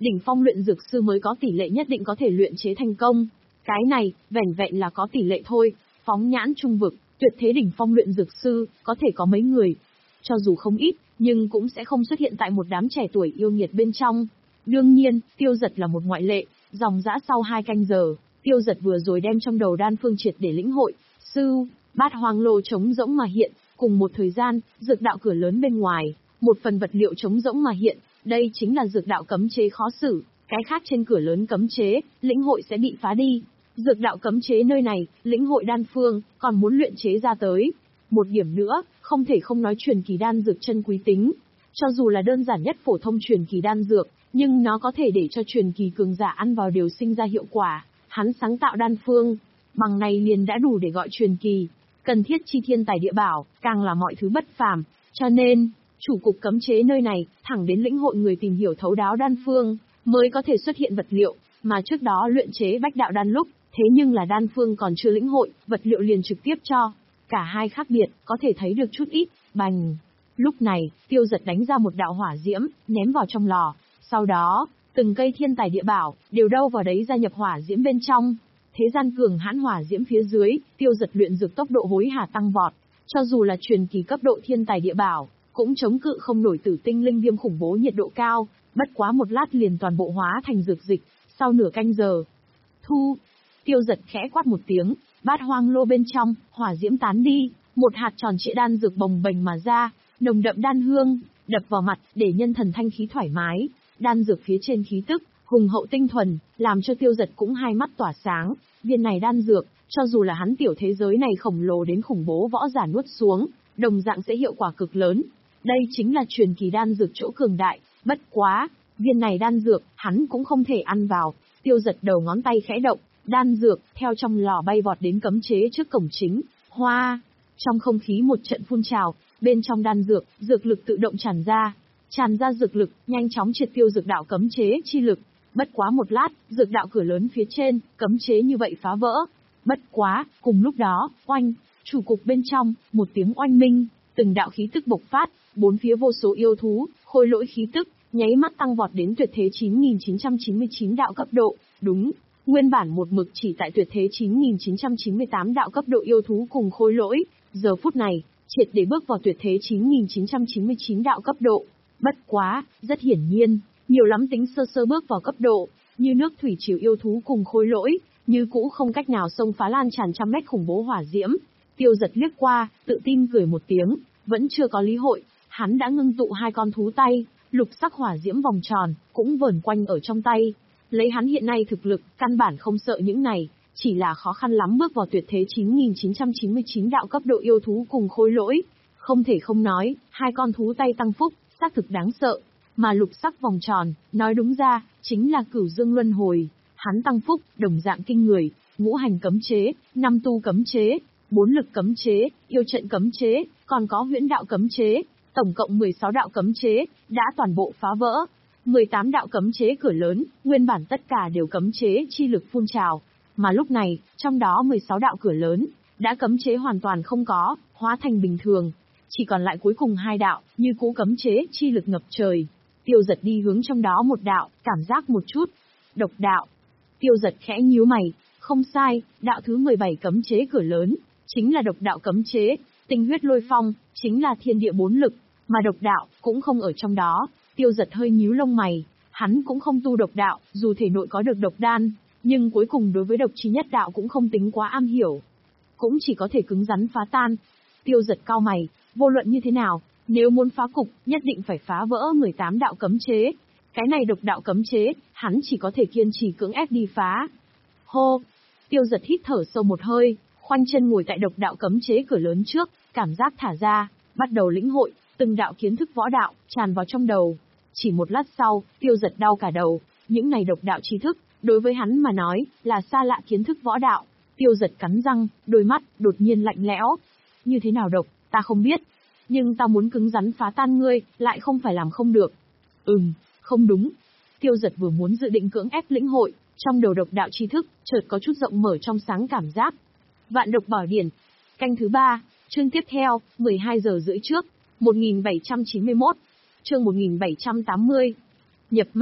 Đỉnh phong luyện dược sư mới có tỷ lệ nhất định có thể luyện chế thành công. Cái này, vẻn vẹn là có tỷ lệ thôi, phóng nhãn trung vực, tuyệt thế đỉnh phong luyện dược sư, có thể có mấy người. Cho dù không ít, nhưng cũng sẽ không xuất hiện tại một đám trẻ tuổi yêu nghiệt bên trong. Đương nhiên, Tiêu Dật là một ngoại lệ, dòng dã sau hai canh giờ, Tiêu Dật vừa rồi đem trong đầu đan phương triệt để lĩnh hội, sư, bát hoang lô trống rỗng mà hiện, cùng một thời gian, dược đạo cửa lớn bên ngoài, một phần vật liệu trống rỗng mà hiện, đây chính là dược đạo cấm chế khó xử, cái khác trên cửa lớn cấm chế, lĩnh hội sẽ bị phá đi. Dược đạo cấm chế nơi này, lĩnh hội đan phương, còn muốn luyện chế ra tới. Một điểm nữa, không thể không nói truyền kỳ đan dược chân quý tính. Cho dù là đơn giản nhất phổ thông truyền kỳ đan dược, nhưng nó có thể để cho truyền kỳ cường giả ăn vào đều sinh ra hiệu quả. Hắn sáng tạo đan phương, bằng này liền đã đủ để gọi truyền kỳ. Cần thiết chi thiên tài địa bảo, càng là mọi thứ bất phàm. Cho nên, chủ cục cấm chế nơi này, thẳng đến lĩnh hội người tìm hiểu thấu đáo đan phương, mới có thể xuất hiện vật liệu, mà trước đó luyện chế bách đạo đan lúc, thế nhưng là đan phương còn chưa lĩnh hội, vật liệu liền trực tiếp cho. Cả hai khác biệt, có thể thấy được chút ít, bành. Lúc này, Tiêu Dật đánh ra một đạo hỏa diễm, ném vào trong lò. Sau đó, từng cây thiên tài địa bảo, đều đâu vào đấy gia nhập hỏa diễm bên trong. Thế gian cường hãn hỏa diễm phía dưới, Tiêu Dật luyện dược tốc độ hối hả tăng vọt. Cho dù là truyền kỳ cấp độ thiên tài địa bảo, cũng chống cự không nổi tử tinh linh viêm khủng bố nhiệt độ cao, bất quá một lát liền toàn bộ hóa thành dược dịch, sau nửa canh giờ. Thu, Tiêu Dật khẽ quát một tiếng, bát hoang lô bên trong, hỏa diễm tán đi, một hạt tròn trịa đan dược bồng bềnh mà ra, nồng đậm đan hương, đập vào mặt, để nhân thần thanh khí thoải mái, đan dược phía trên khí tức, hùng hậu tinh thuần, làm cho Tiêu Dật cũng hai mắt tỏa sáng, viên này đan dược, cho dù là hắn tiểu thế giới này khổng lồ đến khủng bố võ giả nuốt xuống, đồng dạng sẽ hiệu quả cực lớn. Đây chính là truyền kỳ đan dược chỗ cường đại, bất quá, viên này đan dược, hắn cũng không thể ăn vào. Tiêu Dật đầu ngón tay khẽ động, đan dược, theo trong lò bay vọt đến cấm chế trước cổng chính, hoa. Trong không khí một trận phun trào, bên trong đan dược, dược lực tự động tràn ra. Tràn ra dược lực, nhanh chóng triệt tiêu dược đạo cấm chế chi lực. Bất quá một lát, dược đạo cửa lớn phía trên, cấm chế như vậy phá vỡ. Bất quá, cùng lúc đó, oanh, chủ cục bên trong, một tiếng oanh minh, từng đạo khí tức bộc phát, bốn phía vô số yêu thú, khôi lỗi khí tức, nháy mắt tăng vọt đến tuyệt thế chín nghìn chín trăm chín mươi chín đạo cấp độ, đúng, nguyên bản một mực chỉ tại tuyệt thế chín nghìn chín trăm chín mươi tám đạo cấp độ yêu thú cùng khôi lỗi, giờ phút này, triệt để bước vào tuyệt thế chín nghìn chín trăm chín mươi chín đạo cấp độ. Bất quá, rất hiển nhiên, nhiều lắm tính sơ sơ bước vào cấp độ, như nước thủy triều yêu thú cùng khôi lỗi, như cũ không cách nào xông phá lan tràn trăm mét khủng bố hỏa diễm. Tiêu Dật liếc qua, tự tin cười một tiếng, vẫn chưa có lý hội, hắn đã ngưng tụ hai con thú tay, lục sắc hỏa diễm vòng tròn, cũng vờn quanh ở trong tay. Lấy hắn hiện nay thực lực, căn bản không sợ những này, chỉ là khó khăn lắm bước vào tuyệt thế chín nghìn chín trăm chín mươi chín đạo cấp độ yêu thú cùng khôi lỗi. Không thể không nói, hai con thú tay tăng phúc, xác thực đáng sợ. Mà lục sắc vòng tròn, nói đúng ra, chính là cửu dương luân hồi. Hắn tăng phúc, đồng dạng kinh người, ngũ hành cấm chế, năm tu cấm chế, bốn lực cấm chế, yêu trận cấm chế, còn có huyễn đạo cấm chế, tổng cộng mười sáu đạo cấm chế, đã toàn bộ phá vỡ. mười tám đạo cấm chế cửa lớn, nguyên bản tất cả đều cấm chế chi lực phun trào. Mà lúc này, trong đó mười sáu đạo cửa lớn, đã cấm chế hoàn toàn không có, hóa thành bình thường. Chỉ còn lại cuối cùng hai đạo, như cũ cấm chế chi lực ngập trời. Tiêu Dật đi hướng trong đó một đạo, cảm giác một chút. Độc đạo. Tiêu Dật khẽ nhíu mày, không sai, đạo thứ mười bảy cấm chế cửa lớn, chính là độc đạo cấm chế, tinh huyết lôi phong, chính là thiên địa bốn lực, mà độc đạo, cũng không ở trong đó. Tiêu Dật hơi nhíu lông mày, hắn cũng không tu độc đạo, dù thể nội có được độc đan, nhưng cuối cùng đối với độc chí nhất đạo cũng không tính quá am hiểu. Cũng chỉ có thể cứng rắn phá tan. Tiêu Dật cau mày, vô luận như thế nào, nếu muốn phá cục, nhất định phải phá vỡ mười tám đạo cấm chế. Cái này độc đạo cấm chế, hắn chỉ có thể kiên trì cưỡng ép đi phá. Hô! Tiêu Dật hít thở sâu một hơi, khoanh chân ngồi tại độc đạo cấm chế cửa lớn trước, cảm giác thả ra, bắt đầu lĩnh hội, từng đạo kiến thức võ đạo, tràn vào trong đầu. Chỉ một lát sau, Tiêu Dật đau cả đầu, những này độc đạo tri thức, đối với hắn mà nói, là xa lạ kiến thức võ đạo. Tiêu Dật cắn răng, đôi mắt, đột nhiên lạnh lẽo. Như thế nào độc, ta không biết. Nhưng ta muốn cứng rắn phá tan ngươi, lại không phải làm không được. Ừm, không đúng. Tiêu Dật vừa muốn dự định cưỡng ép lĩnh hội, trong đầu độc đạo tri thức, chợt có chút rộng mở trong sáng cảm giác. Vạn độc bảo điển. Canh thứ ba, chương tiếp theo, mười hai giờ rưỡi trước, một nghìn bảy trăm chín mươi mốt, chương một nghìn bảy trăm tám mươi. Nhập ma.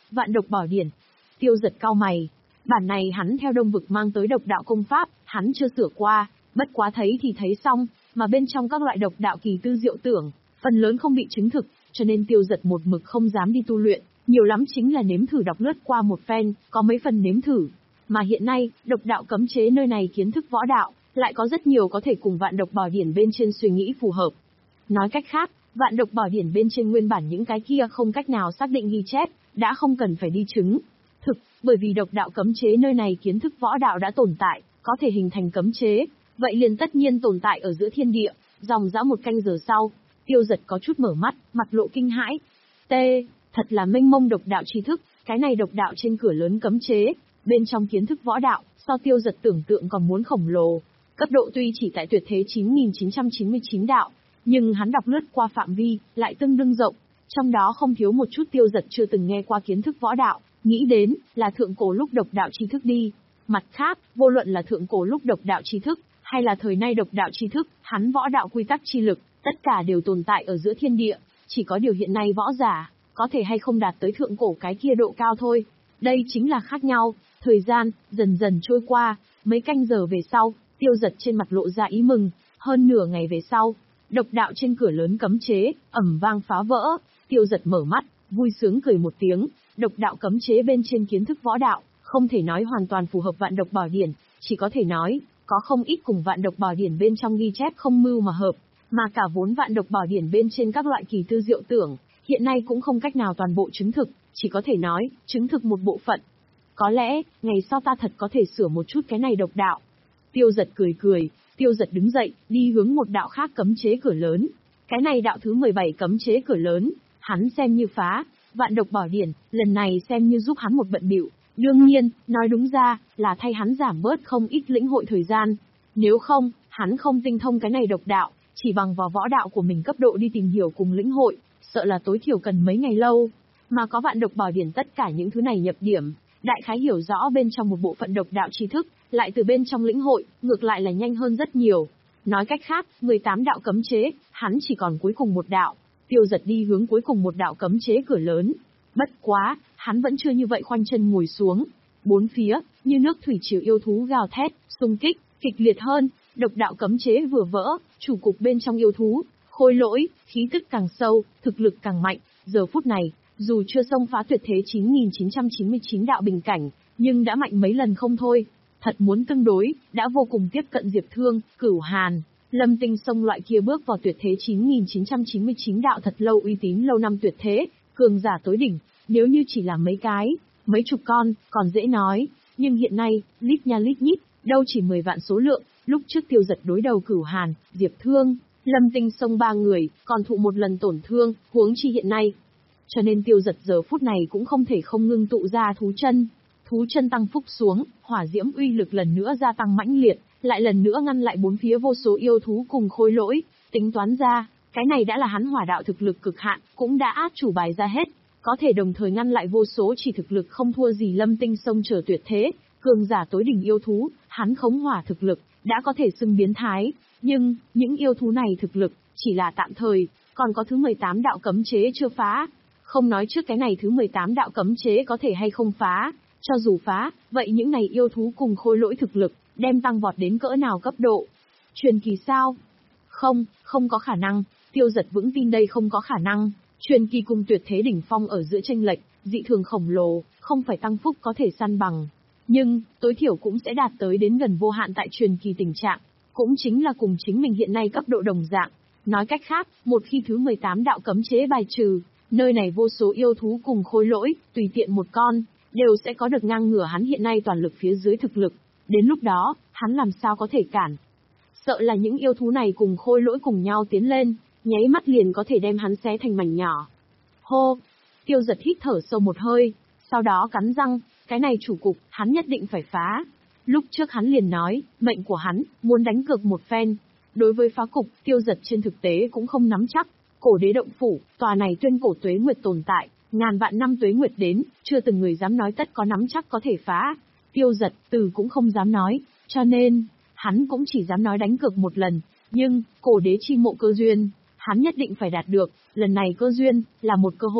Vạn độc bảo điển. Tiêu Giật cau mày. Bản này hắn theo Đông vực mang tới độc đạo công pháp, hắn chưa sửa qua, bất quá thấy thì thấy xong, mà bên trong các loại độc đạo kỳ tư diệu tưởng, phần lớn không bị chứng thực, cho nên Tiêu Giật một mực không dám đi tu luyện, nhiều lắm chính là nếm thử đọc lướt qua một phen, có mấy phần nếm thử. Mà hiện nay, độc đạo cấm chế nơi này kiến thức võ đạo, lại có rất nhiều có thể cùng vạn độc bảo điển bên trên suy nghĩ phù hợp. Nói cách khác, vạn độc bảo điển bên trên nguyên bản những cái kia không cách nào xác định ghi chép, đã không cần phải đi chứng thực, bởi vì độc đạo cấm chế nơi này kiến thức võ đạo đã tồn tại, có thể hình thành cấm chế, vậy liền tất nhiên tồn tại ở giữa thiên địa. Dòng dã một canh giờ sau, Tiêu Giật có chút mở mắt, mặt lộ kinh hãi. T, thật là mênh mông độc đạo tri thức, cái này độc đạo trên cửa lớn cấm chế, bên trong kiến thức võ đạo, so Tiêu Giật tưởng tượng còn muốn khổng lồ. Cấp độ tuy chỉ tại tuyệt thế chín nghìn chín trăm chín mươi chín đạo, nhưng hắn đọc lướt qua phạm vi, lại tương đương rộng, trong đó không thiếu một chút Tiêu Giật chưa từng nghe qua kiến thức võ đạo, nghĩ đến là thượng cổ lúc độc đạo tri thức đi. Mặt khác, vô luận là thượng cổ lúc độc đạo tri thức, hay là thời nay độc đạo tri thức, hắn võ đạo quy tắc chi lực, tất cả đều tồn tại ở giữa thiên địa, chỉ có điều hiện nay võ giả, có thể hay không đạt tới thượng cổ cái kia độ cao thôi. Đây chính là khác nhau. Thời gian, dần dần trôi qua, mấy canh giờ về sau, Tiêu Giật trên mặt lộ ra ý mừng, hơn nửa ngày về sau, độc đạo trên cửa lớn cấm chế, ầm vang phá vỡ, Tiêu Giật mở mắt, vui sướng cười một tiếng, độc đạo cấm chế bên trên kiến thức võ đạo, không thể nói hoàn toàn phù hợp vạn độc bảo điển, chỉ có thể nói, có không ít cùng vạn độc bảo điển bên trong ghi chép không mưu mà hợp, mà cả vốn vạn độc bảo điển bên trên các loại kỳ tư diệu tưởng, hiện nay cũng không cách nào toàn bộ chứng thực, chỉ có thể nói, chứng thực một bộ phận. Có lẽ, ngày sau ta thật có thể sửa một chút cái này độc đạo. Tiêu Giật cười cười, Tiêu Giật đứng dậy, đi hướng một đạo khác cấm chế cửa lớn. Cái này đạo thứ mười bảy cấm chế cửa lớn, hắn xem như phá, vạn độc bảo điển, lần này xem như giúp hắn một bận bịu. Đương nhiên, nói đúng ra, là thay hắn giảm bớt không ít lĩnh hội thời gian. Nếu không, hắn không tinh thông cái này độc đạo, chỉ bằng vào võ đạo của mình cấp độ đi tìm hiểu cùng lĩnh hội, sợ là tối thiểu cần mấy ngày lâu. Mà có vạn độc bảo điển tất cả những thứ này nhập điểm, đại khái hiểu rõ bên trong một bộ phận độc đạo tri thức, lại từ bên trong lĩnh hội, ngược lại là nhanh hơn rất nhiều. Nói cách khác, mười tám đạo cấm chế, hắn chỉ còn cuối cùng một đạo. Tiêu Giật đi hướng cuối cùng một đạo cấm chế cửa lớn. Bất quá, hắn vẫn chưa như vậy khoanh chân ngồi xuống. Bốn phía, như nước thủy triều yêu thú gào thét, xung kích, kịch liệt hơn, độc đạo cấm chế vừa vỡ, chủ cục bên trong yêu thú, khôi lỗi, khí tức càng sâu, thực lực càng mạnh. Giờ phút này, dù chưa xông phá tuyệt thế chín nghìn chín trăm chín mươi chín đạo bình cảnh, nhưng đã mạnh mấy lần không thôi. Thật muốn tương đối, đã vô cùng tiếp cận Diệp Thương, Cửu Hàn, Lâm Tinh Sông loại kia bước vào tuyệt thế chín nghìn chín trăm chín mươi chín đạo thật lâu uy tín lâu năm tuyệt thế, cường giả tối đỉnh. Nếu như chỉ là mấy cái, mấy chục con, còn dễ nói, nhưng hiện nay, lít nha lít nhít, đâu chỉ mười vạn số lượng. Lúc trước Tiêu Giật đối đầu Cửu Hàn, Diệp Thương, Lâm Tinh Sông ba người, còn thụ một lần tổn thương, huống chi hiện nay. Cho nên Tiêu Giật giờ phút này cũng không thể không ngưng tụ ra thú chân. Thú chân tăng phúc xuống, hỏa diễm uy lực lần nữa gia tăng mãnh liệt, lại lần nữa ngăn lại bốn phía vô số yêu thú cùng khôi lỗi. Tính toán ra, cái này đã là hắn hỏa đạo thực lực cực hạn, cũng đã át chủ bài ra hết, có thể đồng thời ngăn lại vô số chỉ thực lực không thua gì Lâm Tinh Sông trở tuyệt thế, cường giả tối đỉnh yêu thú. Hắn khống hỏa thực lực đã có thể xưng biến thái, nhưng những yêu thú này thực lực chỉ là tạm thời, còn có thứ mười tám đạo cấm chế chưa phá. Không nói trước cái này thứ mười tám đạo cấm chế có thể hay không phá, cho dù phá, vậy những này yêu thú cùng khôi lỗi thực lực, đem tăng vọt đến cỡ nào cấp độ? Truyền kỳ sao? Không, không có khả năng, Tiêu Giật vững tin đây không có khả năng. Truyền kỳ cùng tuyệt thế đỉnh phong ở giữa chênh lệch, dị thường khổng lồ, không phải tăng phúc có thể săn bằng. Nhưng, tối thiểu cũng sẽ đạt tới đến gần vô hạn tại truyền kỳ tình trạng, cũng chính là cùng chính mình hiện nay cấp độ đồng dạng. Nói cách khác, một khi thứ mười tám đạo cấm chế bài trừ, nơi này vô số yêu thú cùng khôi lỗi, tùy tiện một con, đều sẽ có được ngang ngửa hắn hiện nay toàn lực phía dưới thực lực. Đến lúc đó, hắn làm sao có thể cản? Sợ là những yêu thú này cùng khôi lỗi cùng nhau tiến lên, nháy mắt liền có thể đem hắn xé thành mảnh nhỏ. Hô! Tiêu Giật hít thở sâu một hơi, sau đó cắn răng, cái này chủ cục, hắn nhất định phải phá. Lúc trước hắn liền nói, mệnh của hắn, muốn đánh cược một phen. Đối với phá cục, Tiêu Giật trên thực tế cũng không nắm chắc. Cổ đế động phủ, tòa này tuyên cổ tuế nguyệt tồn tại, ngàn vạn năm tuế nguyệt đến, chưa từng người dám nói tất có nắm chắc có thể phá. Tiêu Giật, từ cũng không dám nói, cho nên, hắn cũng chỉ dám nói đánh cược một lần. Nhưng, cổ đế chi mộ cơ duyên, hắn nhất định phải đạt được, lần này cơ duyên, là một cơ hội.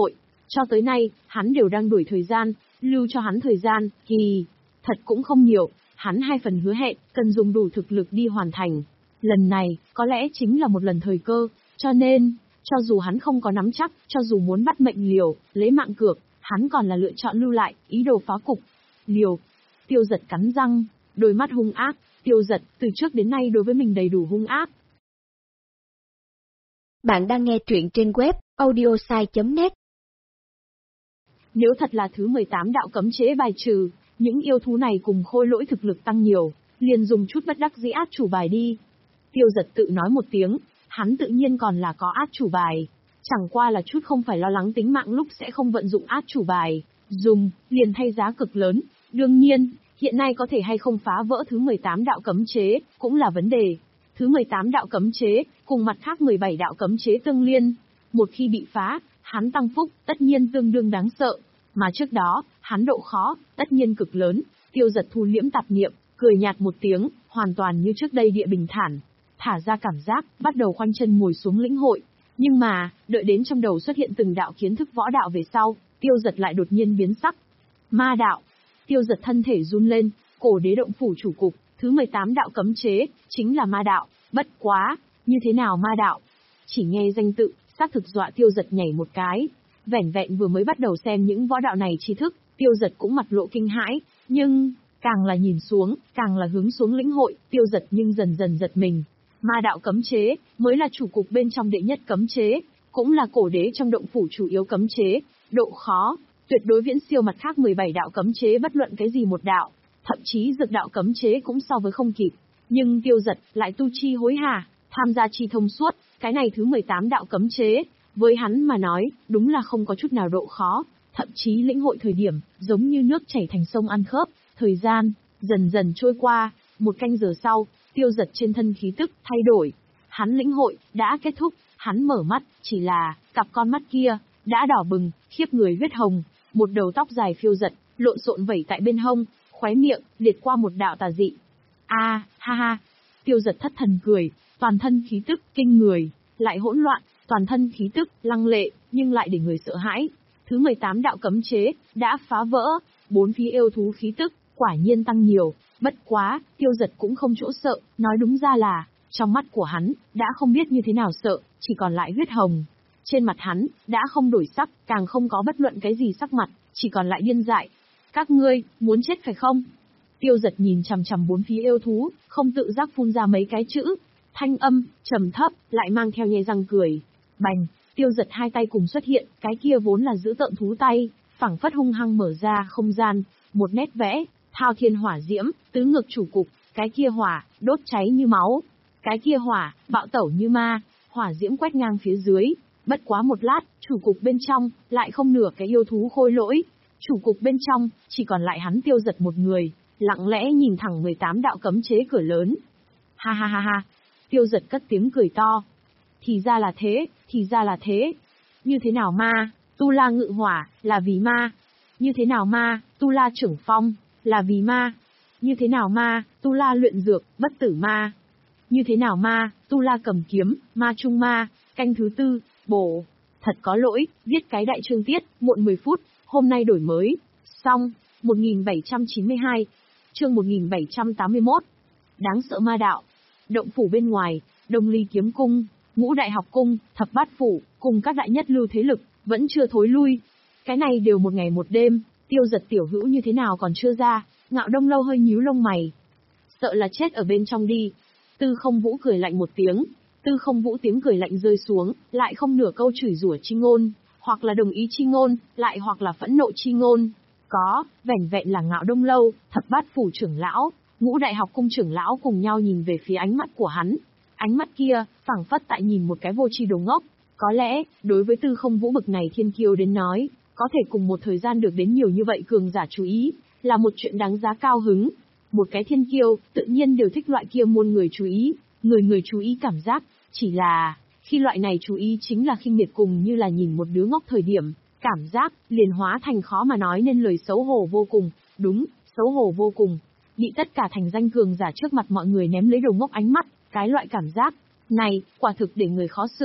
Cho tới nay, hắn đều đang đuổi thời gian, lưu cho hắn thời gian, thì thật cũng không nhiều, hắn hai phần hứa hẹn, cần dùng đủ thực lực đi hoàn thành. Lần này, có lẽ chính là một lần thời cơ, cho nên, cho dù hắn không có nắm chắc, cho dù muốn bắt mệnh liều, lấy mạng cược, hắn còn là lựa chọn lưu lại, ý đồ phá cục. Liều. Tiêu Giật cắn răng, đôi mắt hung ác, Tiêu Giật, từ trước đến nay đối với mình đầy đủ hung ác. Bạn đang nghe truyện trên web audiosai chấm net. Nếu thật là thứ mười tám đạo cấm chế bài trừ, những yêu thú này cùng khôi lỗi thực lực tăng nhiều, liền dùng chút bất đắc dĩ át chủ bài đi. Tiêu Giật tự nói một tiếng, hắn tự nhiên còn là có át chủ bài. Chẳng qua là chút không phải lo lắng tính mạng lúc sẽ không vận dụng át chủ bài, dùng, liền thay giá cực lớn. Đương nhiên, hiện nay có thể hay không phá vỡ thứ mười tám đạo cấm chế, cũng là vấn đề. Thứ mười tám đạo cấm chế, cùng mặt khác mười bảy đạo cấm chế tương liên. Một khi bị phá, hắn tăng phúc, tất nhiên tương đương đáng sợ. Mà trước đó, hắn độ khó, tất nhiên cực lớn. Tiêu Giật thu liễm tạp niệm, cười nhạt một tiếng, hoàn toàn như trước đây địa bình thản. Thả ra cảm giác, bắt đầu khoanh chân ngồi xuống lĩnh hội. Nhưng mà, đợi đến trong đầu xuất hiện từng đạo kiến thức võ đạo về sau, Tiêu Giật lại đột nhiên biến sắc. Ma đạo. Tiêu Giật thân thể run lên, cổ đế động phủ chủ cục, thứ mười tám đạo cấm chế, chính là ma đạo. Bất quá, như thế nào ma đạo? Chỉ nghe danh tự, xác thực dọa Tiêu Giật nhảy một cái. Vẻn vẹn vừa mới bắt đầu xem những võ đạo này tri thức, Tiêu Giật cũng mặt lộ kinh hãi, nhưng, càng là nhìn xuống, càng là hướng xuống lĩnh hội, Tiêu Giật nhưng dần dần giật mình. Ma đạo cấm chế, mới là chủ cục bên trong đệ nhất cấm chế, cũng là cổ đế trong động phủ chủ yếu cấm chế, độ khó, tuyệt đối viễn siêu mặt khác mười bảy đạo cấm chế bất luận cái gì một đạo, thậm chí dược đạo cấm chế cũng so với không kịp. Nhưng Tiêu Giật lại tu chi hối hả, tham gia chi thông suốt, cái này thứ mười tám đạo cấm chế, với hắn mà nói, đúng là không có chút nào độ khó, thậm chí lĩnh hội thời điểm, giống như nước chảy thành sông ăn khớp, thời gian, dần dần trôi qua, một canh giờ sau, Tiêu Giật trên thân khí tức, thay đổi. Hắn lĩnh hội, đã kết thúc, hắn mở mắt, chỉ là, cặp con mắt kia, đã đỏ bừng, khiếp người huyết hồng, một đầu tóc dài phiêu giật, lộn xộn vẩy tại bên hông, khóe miệng, liệt qua một đạo tà dị. A, ha ha, Tiêu Giật thất thần cười, toàn thân khí tức, kinh người, lại hỗn loạn, toàn thân khí tức, lăng lệ, nhưng lại để người sợ hãi. Thứ mười tám đạo cấm chế, đã phá vỡ, bốn phía yêu thú khí tức, quả nhiên tăng nhiều, bất quá, Tiêu Giật cũng không chỗ sợ, nói đúng ra là, trong mắt của hắn, đã không biết như thế nào sợ, chỉ còn lại huyết hồng. Trên mặt hắn, đã không đổi sắc, càng không có bất luận cái gì sắc mặt, chỉ còn lại điên dại. Các ngươi, muốn chết phải không? Tiêu Giật nhìn chằm chằm bốn phía yêu thú, không tự giác phun ra mấy cái chữ. Thanh âm, trầm thấp, lại mang theo nhe răng cười. Bành, Tiêu Giật hai tay cùng xuất hiện, cái kia vốn là giữ tợn thú tay, phẳng phất hung hăng mở ra không gian, một nét vẽ, thao thiên hỏa diễm, tứ ngược chủ cục, cái kia hỏa, đốt cháy như máu, cái kia hỏa, bạo tẩu như ma, hỏa diễm quét ngang phía dưới, bất quá một lát, chủ cục bên trong, lại không nửa cái yêu thú khôi lỗi, chủ cục bên trong, chỉ còn lại hắn Tiêu Giật một người, lặng lẽ nhìn thẳng mười tám đạo cấm chế cửa lớn. Ha ha ha ha, Tiêu Giật cất tiếng cười to. Thì ra là thế, thì ra là thế. Như thế nào ma, Tu La ngự hỏa, là vì ma. Như thế nào ma, Tu La trưởng phong, là vì ma. Như thế nào ma, Tu La luyện dược, bất tử ma. Như thế nào ma, Tu La cầm kiếm, ma trung ma, canh thứ tư, bổ. Thật có lỗi, viết cái đại chương tiết, muộn mười phút, hôm nay đổi mới. Xong, một nghìn bảy trăm chín mươi hai, chương một nghìn bảy trăm tám mươi mốt. Đáng sợ ma đạo. Động phủ bên ngoài, Đông Ly kiếm cung, Ngũ Đại học cung, Thập Bát phủ, cùng các đại nhất lưu thế lực, vẫn chưa thối lui. Cái này đều một ngày một đêm, Tiêu Giật tiểu hữu như thế nào còn chưa ra, Ngạo Đông Lâu hơi nhíu lông mày. Sợ là chết ở bên trong đi. Tư Không Vũ cười lạnh một tiếng, Tư Không Vũ tiếng cười lạnh rơi xuống, lại không nửa câu chửi rủa chi ngôn, hoặc là đồng ý chi ngôn, lại hoặc là phẫn nộ chi ngôn. Có, vẻn vẹn là Ngạo Đông Lâu, Thập Bát phủ trưởng lão, Ngũ Đại học cung trưởng lão cùng nhau nhìn về phía ánh mắt của hắn. Ánh mắt kia, phảng phất tại nhìn một cái vô tri đồ ngốc. Có lẽ, đối với Tư Không Vũ bực này thiên kiêu đến nói, có thể cùng một thời gian được đến nhiều như vậy cường giả chú ý, là một chuyện đáng giá cao hứng. Một cái thiên kiêu, tự nhiên đều thích loại kia muôn người chú ý, người người chú ý cảm giác, chỉ là, khi loại này chú ý chính là khinh miệt cùng như là nhìn một đứa ngốc thời điểm, cảm giác, liền hóa thành khó mà nói nên lời xấu hổ vô cùng, đúng, xấu hổ vô cùng. Bị tất cả thành danh cường giả trước mặt mọi người ném lấy đồ ngốc ánh mắt, cái loại cảm giác này, quả thực để người khó xử.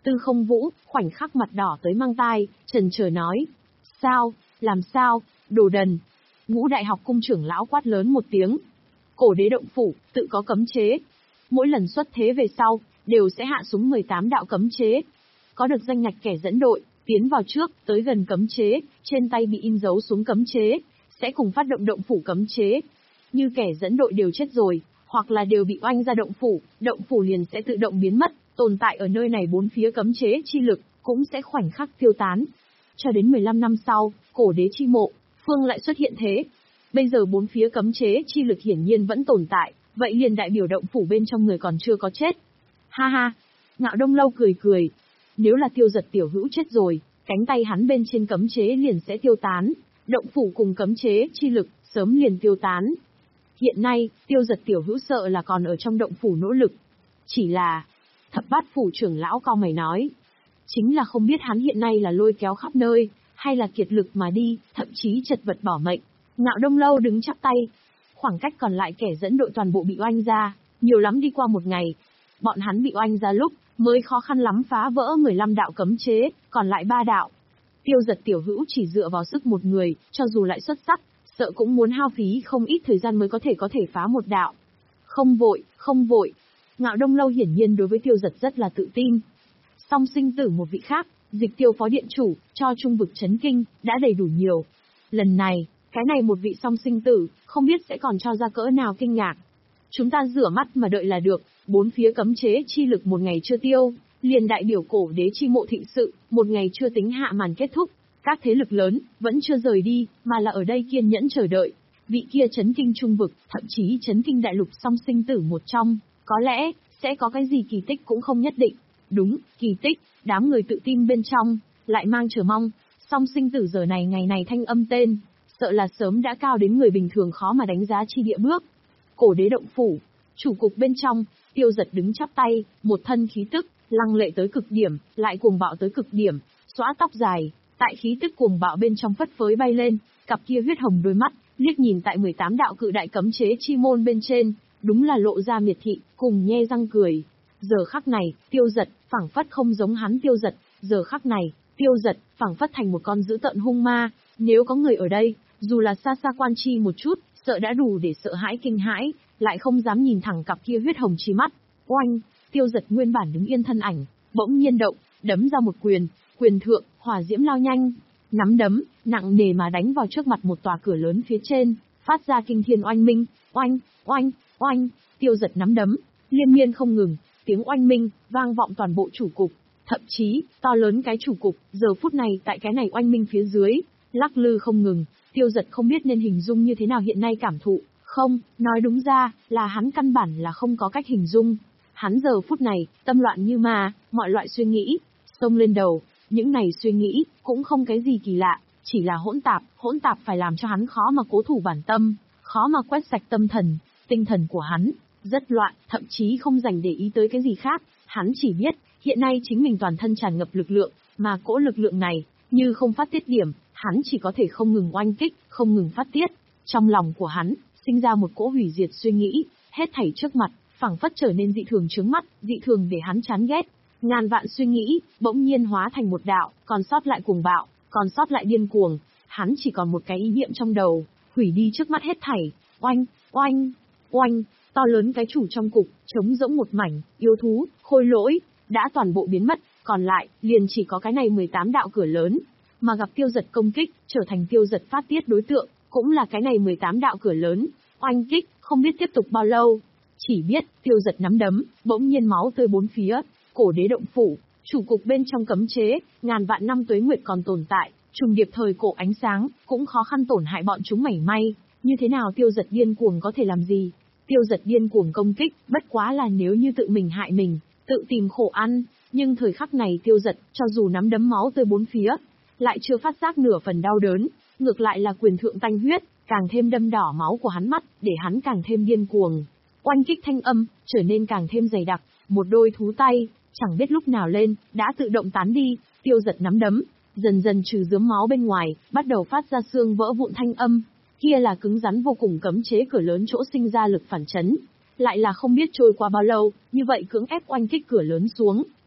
Tư Không Vũ, khoảnh khắc mặt đỏ tới mang tai, chần chờ nói. Sao, làm sao, đồ đần. Ngũ Đại Học Cung trưởng lão quát lớn một tiếng. Cổ đế động phủ, tự có cấm chế. Mỗi lần xuất thế về sau, đều sẽ hạ xuống mười tám đạo cấm chế. Có được danh ngạch kẻ dẫn đội, tiến vào trước, tới gần cấm chế, trên tay bị in dấu xuống cấm chế, sẽ cùng phát động động phủ cấm chế. Như kẻ dẫn đội đều chết rồi, hoặc là đều bị oanh ra động phủ, động phủ liền sẽ tự động biến mất, tồn tại ở nơi này bốn phía cấm chế chi lực, cũng sẽ khoảnh khắc tiêu tán. Cho đến mười lăm năm sau, cổ đế chi mộ, phương lại xuất hiện thế. Bây giờ bốn phía cấm chế chi lực hiển nhiên vẫn tồn tại, vậy liền đại biểu động phủ bên trong người còn chưa có chết. Ha ha, Ngạo Đông Lâu cười cười. Nếu là Tiêu Giật tiểu hữu chết rồi, cánh tay hắn bên trên cấm chế liền sẽ tiêu tán, động phủ cùng cấm chế chi lực sớm liền tiêu tán. Hiện nay, Tiêu Giật tiểu hữu sợ là còn ở trong động phủ nỗ lực. Chỉ là, Thập Bát phủ trưởng lão cao mày nói, chính là không biết hắn hiện nay là lôi kéo khắp nơi, hay là kiệt lực mà đi, thậm chí chật vật bỏ mệnh. Ngạo Đông Lâu đứng chắp tay. Khoảng cách còn lại kẻ dẫn đội toàn bộ bị oanh ra, nhiều lắm đi qua một ngày. Bọn hắn bị oanh ra lúc, mới khó khăn lắm phá vỡ mười lăm đạo cấm chế, còn lại ba đạo. Tiêu Giật tiểu hữu chỉ dựa vào sức một người, cho dù lại xuất sắc, sợ cũng muốn hao phí không ít thời gian mới có thể có thể phá một đạo. Không vội, không vội. Ngạo Đông Lâu hiển nhiên đối với Tiêu Giật rất là tự tin. Song sinh tử một vị khác, Dịch Tiêu phó điện chủ, cho trung vực chấn kinh, đã đầy đủ nhiều. Lần này, cái này một vị song sinh tử, không biết sẽ còn cho ra cỡ nào kinh ngạc. Chúng ta rửa mắt mà đợi là được, bốn phía cấm chế chi lực một ngày chưa tiêu, liền đại biểu cổ đế chi mộ thịnh sự, một ngày chưa tính hạ màn kết thúc. Các thế lực lớn, vẫn chưa rời đi, mà là ở đây kiên nhẫn chờ đợi. Vị kia chấn kinh trung vực, thậm chí chấn kinh đại lục song sinh tử một trong, có lẽ, sẽ có cái gì kỳ tích cũng không nhất định. Đúng, kỳ tích, đám người tự tin bên trong, lại mang chờ mong, song sinh tử giờ này ngày này thanh âm tên, sợ là sớm đã cao đến người bình thường khó mà đánh giá chi địa bước. Cổ đế động phủ, chủ cục bên trong, Tiêu Giật đứng chắp tay, một thân khí tức, lăng lệ tới cực điểm, lại cuồng bạo tới cực điểm, xõa tóc dài, tại khí tức cuồng bạo bên trong phất phới bay lên, cặp kia huyết hồng đôi mắt, liếc nhìn tại mười tám đạo cự đại cấm chế chi môn bên trên, đúng là lộ ra miệt thị, cùng nhe răng cười. Giờ khắc này, Tiêu Giật, phảng phất không giống hắn Tiêu Giật, giờ khắc này, Tiêu Giật, phảng phất thành một con dữ tợn hung ma, nếu có người ở đây, dù là xa xa quan chi một chút, sợ đã đủ để sợ hãi kinh hãi, lại không dám nhìn thẳng cặp kia huyết hồng chi mắt. Oanh, Tiêu Giật nguyên bản đứng yên thân ảnh, bỗng nhiên động, đấm ra một quyền, quyền thượng, hỏa diễm lao nhanh, nắm đấm, nặng nề mà đánh vào trước mặt một tòa cửa lớn phía trên, phát ra kinh thiên oanh minh, oanh, oanh, oanh, Tiêu Giật nắm đấm, liên miên không ngừng, tiếng oanh minh, vang vọng toàn bộ chủ cục, thậm chí, to lớn cái chủ cục, giờ phút này tại cái này oanh minh phía dưới, lắc lư không ngừng, Tiêu Giật không biết nên hình dung như thế nào hiện nay cảm thụ, không, nói đúng ra, là hắn căn bản là không có cách hình dung. Hắn giờ phút này, tâm loạn như ma, mọi loại suy nghĩ, xông lên đầu, những này suy nghĩ, cũng không cái gì kỳ lạ, chỉ là hỗn tạp, hỗn tạp phải làm cho hắn khó mà cố thủ bản tâm, khó mà quét sạch tâm thần, tinh thần của hắn, rất loạn, thậm chí không dành để ý tới cái gì khác, hắn chỉ biết, hiện nay chính mình toàn thân tràn ngập lực lượng, mà cỗ lực lượng này, như không phát tiết điểm, hắn chỉ có thể không ngừng oanh kích, không ngừng phát tiết. Trong lòng của hắn, sinh ra một cỗ hủy diệt suy nghĩ, hết thảy trước mặt, phảng phất trở nên dị thường chướng mắt, dị thường để hắn chán ghét. Ngàn vạn suy nghĩ, bỗng nhiên hóa thành một đạo, còn sót lại cuồng bạo, còn sót lại điên cuồng. Hắn chỉ còn một cái ý niệm trong đầu, hủy đi trước mắt hết thảy. Oanh, oanh, oanh, to lớn cái chủ trong cục, trống rỗng một mảnh, yêu thú, khôi lỗi, đã toàn bộ biến mất, còn lại, liền chỉ có cái này mười tám đạo cửa lớn. Mà gặp Tiêu Giật công kích, trở thành Tiêu Giật phát tiết đối tượng, cũng là cái này mười tám đạo cửa lớn, oanh kích, không biết tiếp tục bao lâu. Chỉ biết, Tiêu Giật nắm đấm, bỗng nhiên máu tươi bốn phía, cổ đế động phủ, chủ cục bên trong cấm chế, ngàn vạn năm tuế nguyệt còn tồn tại, trùng điệp thời cổ ánh sáng, cũng khó khăn tổn hại bọn chúng mảy may, như thế nào Tiêu Giật điên cuồng có thể làm gì? Tiêu Giật điên cuồng công kích, bất quá là nếu như tự mình hại mình, tự tìm khổ ăn, nhưng thời khắc này Tiêu Giật, cho dù nắm đấm máu tươi bốn phía, lại chưa phát giác nửa phần đau đớn, ngược lại là quyền thượng tanh huyết, càng thêm đâm đỏ máu của hắn mắt, để hắn càng thêm điên cuồng. Oanh kích thanh âm, trở nên càng thêm dày đặc, một đôi thú tay, chẳng biết lúc nào lên, đã tự động tán đi, Tiêu Giật nắm đấm, dần dần trừ dướm máu bên ngoài, bắt đầu phát ra xương vỡ vụn thanh âm, kia là cứng rắn vô cùng cấm chế cửa lớn chỗ sinh ra lực phản chấn, lại là không biết trôi qua bao lâu, như vậy cưỡng ép oanh kích cửa lớn xuống,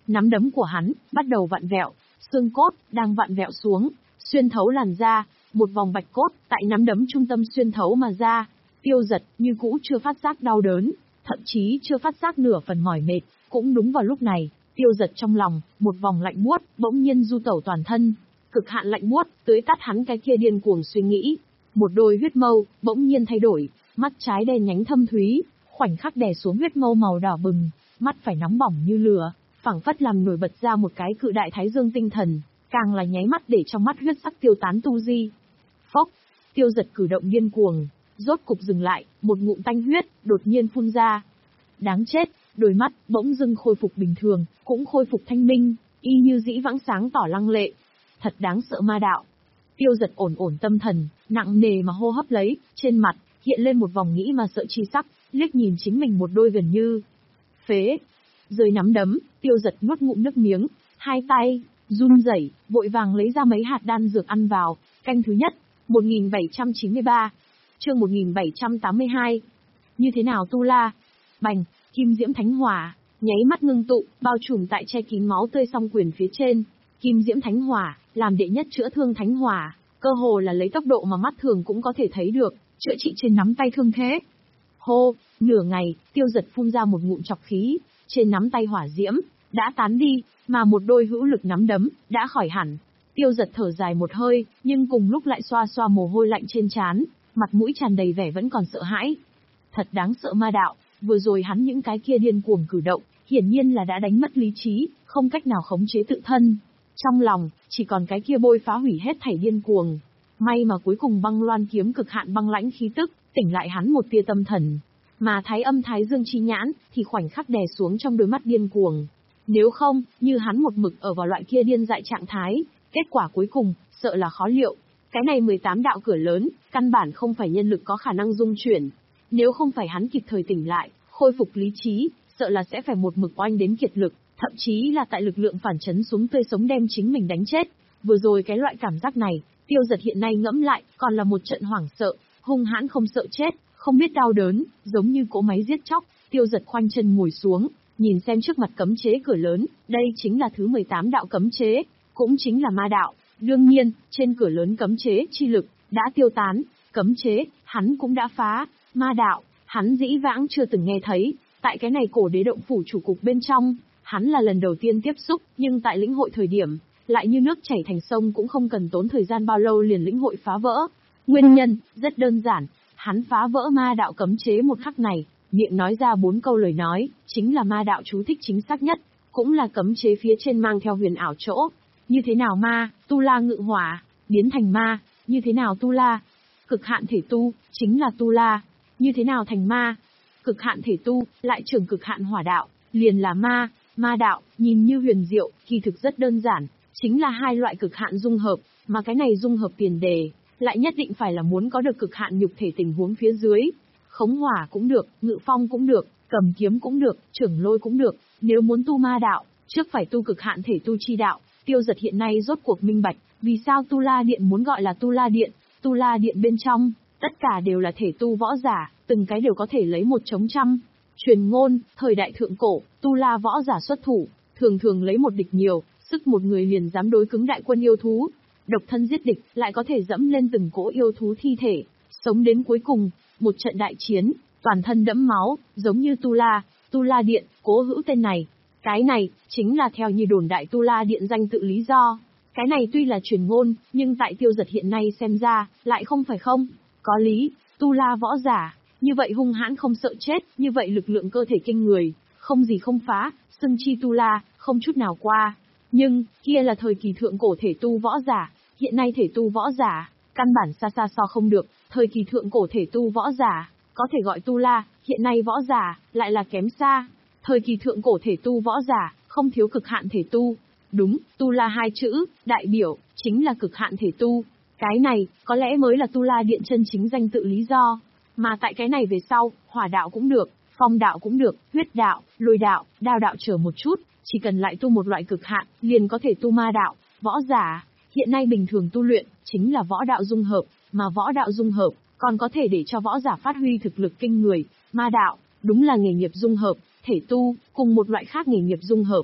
Nắm đấm của hắn bắt đầu vặn vẹo, xương cốt đang vặn vẹo xuống, xuyên thấu làn da, một vòng bạch cốt tại nắm đấm trung tâm xuyên thấu mà ra. Tiêu Dật như cũ chưa phát giác đau đớn, thậm chí chưa phát giác nửa phần mỏi mệt. Cũng đúng vào lúc này, Tiêu Dật trong lòng, một vòng lạnh buốt bỗng nhiên du tẩu toàn thân, cực hạn lạnh buốt tưới tắt hắn cái kia điên cuồng suy nghĩ. Một đôi huyết mâu bỗng nhiên thay đổi, mắt trái đen nhánh thâm thúy, khoảnh khắc đè xuống huyết mâu màu đỏ bừng, mắt phải nóng bỏng như lửa, phảng phất làm nổi bật ra một cái cự đại thái dương tinh thần, càng là nháy mắt để trong mắt huyết sắc tiêu tán tu di. Phốc, Tiêu Dật cử động điên cuồng, rốt cục dừng lại, một ngụm tanh huyết đột nhiên phun ra. Đáng chết, đôi mắt bỗng dưng khôi phục bình thường, cũng khôi phục thanh minh, y như dĩ vãng sáng tỏ lăng lệ. Thật đáng sợ ma đạo. Tiêu Dật ổn ổn tâm thần, nặng nề mà hô hấp lấy, trên mặt hiện lên một vòng nghĩ mà sợ chi sắc, liếc nhìn chính mình một đôi gần như phế. Rơi nắm đấm, Tiêu Dật nuốt ngụm nước miếng, hai tay run rẩy, vội vàng lấy ra mấy hạt đan dược ăn vào. Canh thứ nhất, một nghìn bảy trăm chín mươi ba, chương một nghìn bảy trăm tám mươi hai. Như thế nào tu la? Bành, kim diễm thánh hỏa, nháy mắt ngưng tụ, bao trùm tại che kín máu tươi song quyền phía trên. Kim diễm thánh hỏa, làm đệ nhất chữa thương thánh hỏa, cơ hồ là lấy tốc độ mà mắt thường cũng có thể thấy được, chữa trị trên nắm tay thương thế. Hô, nửa ngày, Tiêu Dật phun ra một ngụm trọc khí, trên nắm tay hỏa diễm đã tán đi, mà một đôi hữu lực nắm đấm đã khỏi hẳn. Tiêu Dật thở dài một hơi, nhưng cùng lúc lại xoa xoa mồ hôi lạnh trên trán, mặt mũi tràn đầy vẻ vẫn còn sợ hãi. Thật đáng sợ ma đạo, vừa rồi hắn những cái kia điên cuồng cử động, hiển nhiên là đã đánh mất lý trí, không cách nào khống chế tự thân. Trong lòng, chỉ còn cái kia bôi phá hủy hết thảy điên cuồng. May mà cuối cùng băng loan kiếm cực hạn băng lãnh khí tức, tỉnh lại hắn một tia tâm thần. Mà thái âm thái dương chi nhãn, thì khoảnh khắc đè xuống trong đôi mắt điên cuồng. Nếu không, như hắn một mực ở vào loại kia điên dại trạng thái, kết quả cuối cùng, sợ là khó liệu. Cái này mười tám đạo cửa lớn, căn bản không phải nhân lực có khả năng dung chuyển. Nếu không phải hắn kịp thời tỉnh lại, khôi phục lý trí, sợ là sẽ phải một mực oanh đến kiệt lực, thậm chí là tại lực lượng phản chấn xuống tươi sống đem chính mình đánh chết. Vừa rồi cái loại cảm giác này, Tiêu Dật hiện nay ngẫm lại, còn là một trận hoảng sợ, hung hãn không sợ chết, không biết đau đớn, giống như cỗ máy giết chóc. Tiêu Dật khoanh chân ngồi xuống, nhìn xem trước mặt cấm chế cửa lớn, đây chính là thứ mười tám đạo cấm chế, cũng chính là ma đạo. Đương nhiên, trên cửa lớn cấm chế chi lực đã tiêu tán, cấm chế hắn cũng đã phá. Ma đạo, hắn dĩ vãng chưa từng nghe thấy, tại cái này cổ đế động phủ chủ cục bên trong, hắn là lần đầu tiên tiếp xúc, nhưng tại lĩnh hội thời điểm, lại như nước chảy thành sông cũng không cần tốn thời gian bao lâu liền lĩnh hội phá vỡ. Nguyên nhân, rất đơn giản, hắn phá vỡ ma đạo cấm chế một khắc này, miệng nói ra bốn câu lời nói, chính là ma đạo chú thích chính xác nhất, cũng là cấm chế phía trên mang theo huyền ảo chỗ. Như thế nào ma, tu la ngự hỏa, biến thành ma, như thế nào tu la, cực hạn thể tu, chính là tu la, như thế nào thành ma, cực hạn thể tu, lại trưởng cực hạn hỏa đạo, liền là ma. Ma đạo, nhìn như huyền diệu, kỳ thực rất đơn giản, chính là hai loại cực hạn dung hợp, mà cái này dung hợp tiền đề, lại nhất định phải là muốn có được cực hạn nhục thể tình huống phía dưới. Khống hỏa cũng được, ngự phong cũng được, cầm kiếm cũng được, trưởng lôi cũng được, nếu muốn tu ma đạo, trước phải tu cực hạn thể tu chi đạo. Tiêu Dật hiện nay rốt cuộc minh bạch, vì sao Tu La Điện muốn gọi là Tu La Điện. Tu La Điện bên trong, tất cả đều là thể tu võ giả, từng cái đều có thể lấy một chống trăm. Truyền ngôn, thời đại thượng cổ, Tu La võ giả xuất thủ, thường thường lấy một địch nhiều, sức một người liền dám đối cứng đại quân yêu thú. Độc thân giết địch, lại có thể dẫm lên từng cỗ yêu thú thi thể, sống đến cuối cùng, một trận đại chiến, toàn thân đẫm máu, giống như Tu La, Tu La Điện, cố hữu tên này. Cái này, chính là theo như đồn đại Tu La Điện danh tự lý do. Cái này tuy là truyền ngôn, nhưng tại Tiêu Dật hiện nay xem ra, lại không phải không. Có lý, Tu La võ giả, như vậy hung hãn không sợ chết, như vậy lực lượng cơ thể kinh người, không gì không phá, xưng chi Tu La, không chút nào qua. Nhưng, kia là thời kỳ thượng cổ thể tu võ giả, hiện nay thể tu võ giả, căn bản xa xa so không được, thời kỳ thượng cổ thể tu võ giả, có thể gọi Tu La, hiện nay võ giả, lại là kém xa. Thời kỳ thượng cổ thể tu võ giả, không thiếu cực hạn thể tu. Đúng, Tu La hai chữ, đại biểu, chính là cực hạn thể tu. Cái này, có lẽ mới là Tu La Điện chân chính danh tự lý do. Mà tại cái này về sau, hỏa đạo cũng được, phong đạo cũng được, huyết đạo, lôi đạo, đao đạo chờ một chút, chỉ cần lại tu một loại cực hạn, liền có thể tu ma đạo. Võ giả, hiện nay bình thường tu luyện, chính là võ đạo dung hợp, mà võ đạo dung hợp, còn có thể để cho võ giả phát huy thực lực kinh người. Ma đạo, đúng là nghề nghiệp dung hợp, thể tu, cùng một loại khác nghề nghiệp dung hợp.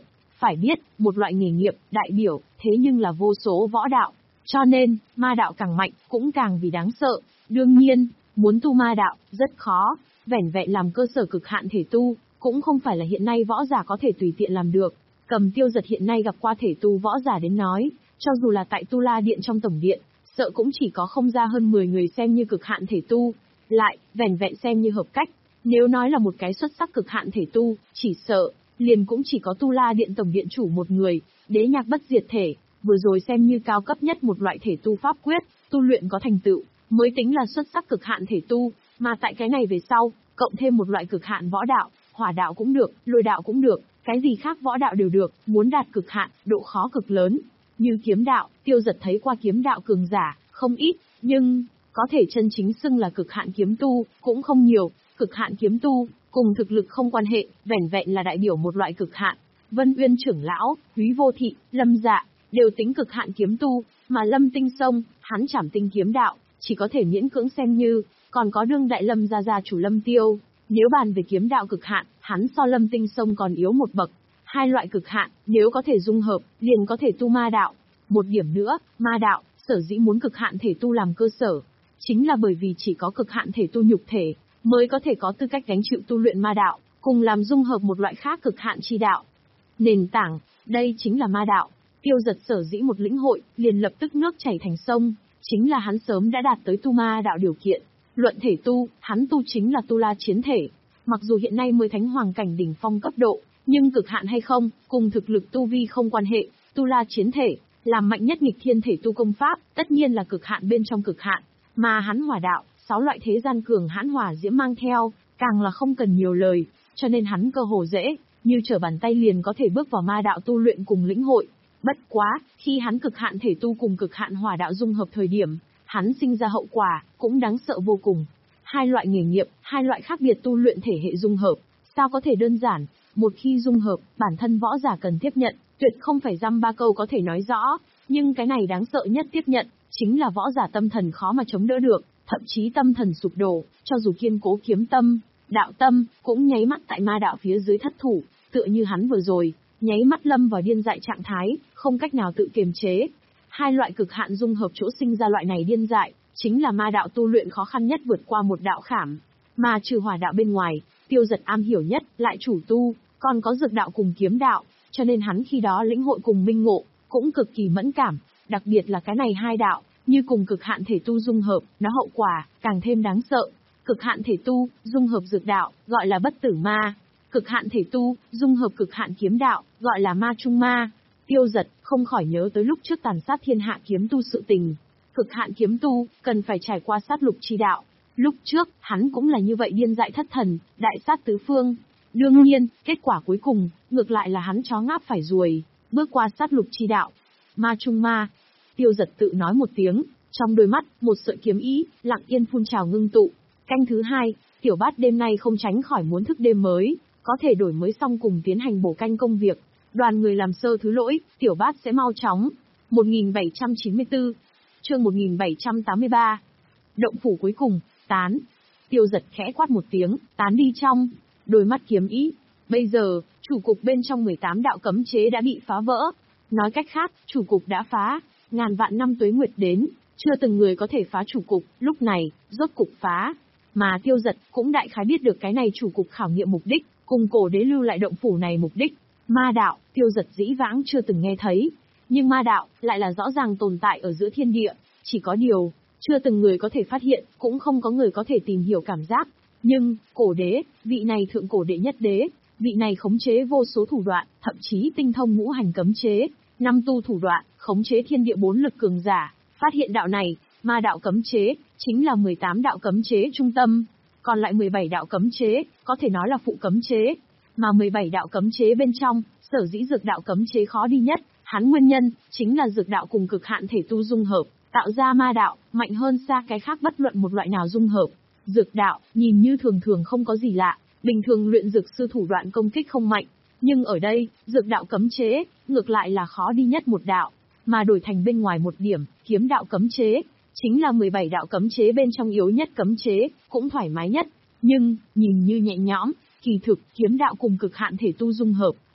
Phải biết, một loại nghề nghiệp, đại biểu, thế nhưng là vô số võ đạo. Cho nên, ma đạo càng mạnh, cũng càng vì đáng sợ. Đương nhiên, muốn tu ma đạo, rất khó. Vẻn vẹn làm cơ sở cực hạn thể tu, cũng không phải là hiện nay võ giả có thể tùy tiện làm được. Cầm Tiêu Giật hiện nay gặp qua thể tu võ giả đến nói, cho dù là tại Tu La Điện trong tổng điện, sợ cũng chỉ có không ra hơn mười người xem như cực hạn thể tu. Lại, vẻn vẹn xem như hợp cách. Nếu nói là một cái xuất sắc cực hạn thể tu, chỉ sợ, liền cũng chỉ có Tu La Điện tổng điện chủ một người, Đế Nhạc Bất Diệt Thể, vừa rồi xem như cao cấp nhất một loại thể tu pháp quyết, tu luyện có thành tựu, mới tính là xuất sắc cực hạn thể tu, mà tại cái này về sau, cộng thêm một loại cực hạn võ đạo, hỏa đạo cũng được, lôi đạo cũng được, cái gì khác võ đạo đều được, muốn đạt cực hạn, độ khó cực lớn. Như kiếm đạo, Tiêu Giật thấy qua kiếm đạo cường giả, không ít, nhưng, có thể chân chính xưng là cực hạn kiếm tu, cũng không nhiều. Cực hạn kiếm tu, cùng thực lực không quan hệ, vẻn vẹn là đại biểu một loại cực hạn. Vân Uyên trưởng lão, Húy Vô Thị, Lâm Dạ, đều tính cực hạn kiếm tu, mà Lâm Tinh Sông, hắn Trảm Tinh kiếm đạo, chỉ có thể miễn cưỡng xem như, còn có đương đại Lâm gia gia chủ Lâm Tiêu, nếu bàn về kiếm đạo cực hạn, hắn so Lâm Tinh Sông còn yếu một bậc. Hai loại cực hạn, nếu có thể dung hợp, liền có thể tu ma đạo. Một điểm nữa, ma đạo, sở dĩ muốn cực hạn thể tu làm cơ sở, chính là bởi vì chỉ có cực hạn thể tu nhục thể, mới có thể có tư cách gánh chịu tu luyện ma đạo, cùng làm dung hợp một loại khác cực hạn chi đạo. Nền tảng, đây chính là ma đạo. Tiêu Giật sở dĩ một lĩnh hội, liền lập tức nước chảy thành sông, chính là hắn sớm đã đạt tới tu ma đạo điều kiện. Luận thể tu, hắn tu chính là tu la chiến thể. Mặc dù hiện nay mới thánh hoàng cảnh đỉnh phong cấp độ, nhưng cực hạn hay không, cùng thực lực tu vi không quan hệ. Tu la chiến thể, làm mạnh nhất nghịch thiên thể tu công pháp, tất nhiên là cực hạn bên trong cực hạn. Mà hắn hỏa đạo, sáu loại thế gian cường hãn hỏa diễm mang theo, càng là không cần nhiều lời, cho nên hắn cơ hồ dễ, như trở bàn tay liền có thể bước vào ma đạo tu luyện cùng lĩnh hội. Bất quá, khi hắn cực hạn thể tu cùng cực hạn hỏa đạo dung hợp thời điểm, hắn sinh ra hậu quả, cũng đáng sợ vô cùng. Hai loại nghề nghiệp, hai loại khác biệt tu luyện thể hệ dung hợp, sao có thể đơn giản, một khi dung hợp, bản thân võ giả cần tiếp nhận, tuyệt không phải dăm ba câu có thể nói rõ, nhưng cái này đáng sợ nhất tiếp nhận, chính là võ giả tâm thần khó mà chống đỡ được, thậm chí tâm thần sụp đổ, cho dù kiên cố kiếm tâm, đạo tâm, cũng nháy mắt tại ma đạo phía dưới thất thủ, tựa như hắn vừa rồi, nháy mắt lâm vào điên dại trạng thái, không cách nào tự kiềm chế. Hai loại cực hạn dung hợp chỗ sinh ra loại này điên dại, chính là ma đạo tu luyện khó khăn nhất vượt qua một đạo khảm. Mà trừ hỏa đạo bên ngoài, Tiêu Giật am hiểu nhất, lại chủ tu, còn có dược đạo cùng kiếm đạo, cho nên hắn khi đó lĩnh hội cùng minh ngộ, cũng cực kỳ mẫn cảm, đặc biệt là cái này hai đạo, như cùng cực hạn thể tu dung hợp, nó hậu quả, càng thêm đáng sợ. Cực hạn thể tu, dung hợp dược đạo, gọi là bất tử ma. Cực hạn thể tu, dung hợp cực hạn kiếm đạo, gọi là ma trung ma. Tiêu Giật, không khỏi nhớ tới lúc trước tàn sát thiên hạ kiếm tu sự tình. Cực hạn kiếm tu, cần phải trải qua sát lục chi đạo. Lúc trước, hắn cũng là như vậy điên dại thất thần, đại sát tứ phương. Đương nhiên, kết quả cuối cùng, ngược lại là hắn chó ngáp phải ruồi, bước qua sát lục chi đạo. Ma trung ma. Tiêu Giật tự nói một tiếng, trong đôi mắt, một sợi kiếm ý, lặng yên phun trào ngưng tụ. Canh thứ hai, Tiểu Bát đêm nay không tránh khỏi muốn thức đêm mới, có thể đổi mới xong cùng tiến hành bổ canh công việc. Đoàn người làm sơ thứ lỗi, Tiểu Bát sẽ mau chóng. một nghìn bảy trăm chín mươi tư, chương một nghìn bảy trăm tám mươi ba. Động phủ cuối cùng, tán. Tiêu Giật khẽ quát một tiếng, tán đi trong. Đôi mắt kiếm ý. Bây giờ, chủ cục bên trong mười tám đạo cấm chế đã bị phá vỡ. Nói cách khác, chủ cục đã phá. Ngàn vạn năm tuế nguyệt đến, chưa từng người có thể phá chủ cục, lúc này, rốt cục phá. Mà Tiêu Giật cũng đại khái biết được cái này chủ cục khảo nghiệm mục đích, cùng cổ đế lưu lại động phủ này mục đích. Ma đạo, Tiêu Giật dĩ vãng chưa từng nghe thấy. Nhưng ma đạo, lại là rõ ràng tồn tại ở giữa thiên địa, chỉ có điều, chưa từng người có thể phát hiện, cũng không có người có thể tìm hiểu cảm giác. Nhưng, cổ đế, vị này thượng cổ đệ nhất đế, vị này khống chế vô số thủ đoạn, thậm chí tinh thông ngũ hành cấm chế, năm tu thủ đoạn, khống chế thiên địa bốn lực cường giả, phát hiện đạo này, ma đạo cấm chế, chính là mười tám đạo cấm chế trung tâm, còn lại mười bảy đạo cấm chế, có thể nói là phụ cấm chế, mà mười bảy đạo cấm chế bên trong, sở dĩ dược đạo cấm chế khó đi nhất, hắn nguyên nhân, chính là dược đạo cùng cực hạn thể tu dung hợp, tạo ra ma đạo, mạnh hơn xa cái khác bất luận một loại nào dung hợp. Dược đạo, nhìn như thường thường không có gì lạ, bình thường luyện dược sư thủ đoạn công kích không mạnh, nhưng ở đây, dược đạo cấm chế, ngược lại là khó đi nhất một đạo, mà đổi thành bên ngoài một điểm, kiếm đạo cấm chế, chính là mười bảy đạo cấm chế bên trong yếu nhất cấm chế, cũng thoải mái nhất, nhưng, nhìn như nhẹ nhõm, kỳ thực, kiếm đạo cùng cực hạn thể tu dung hợp,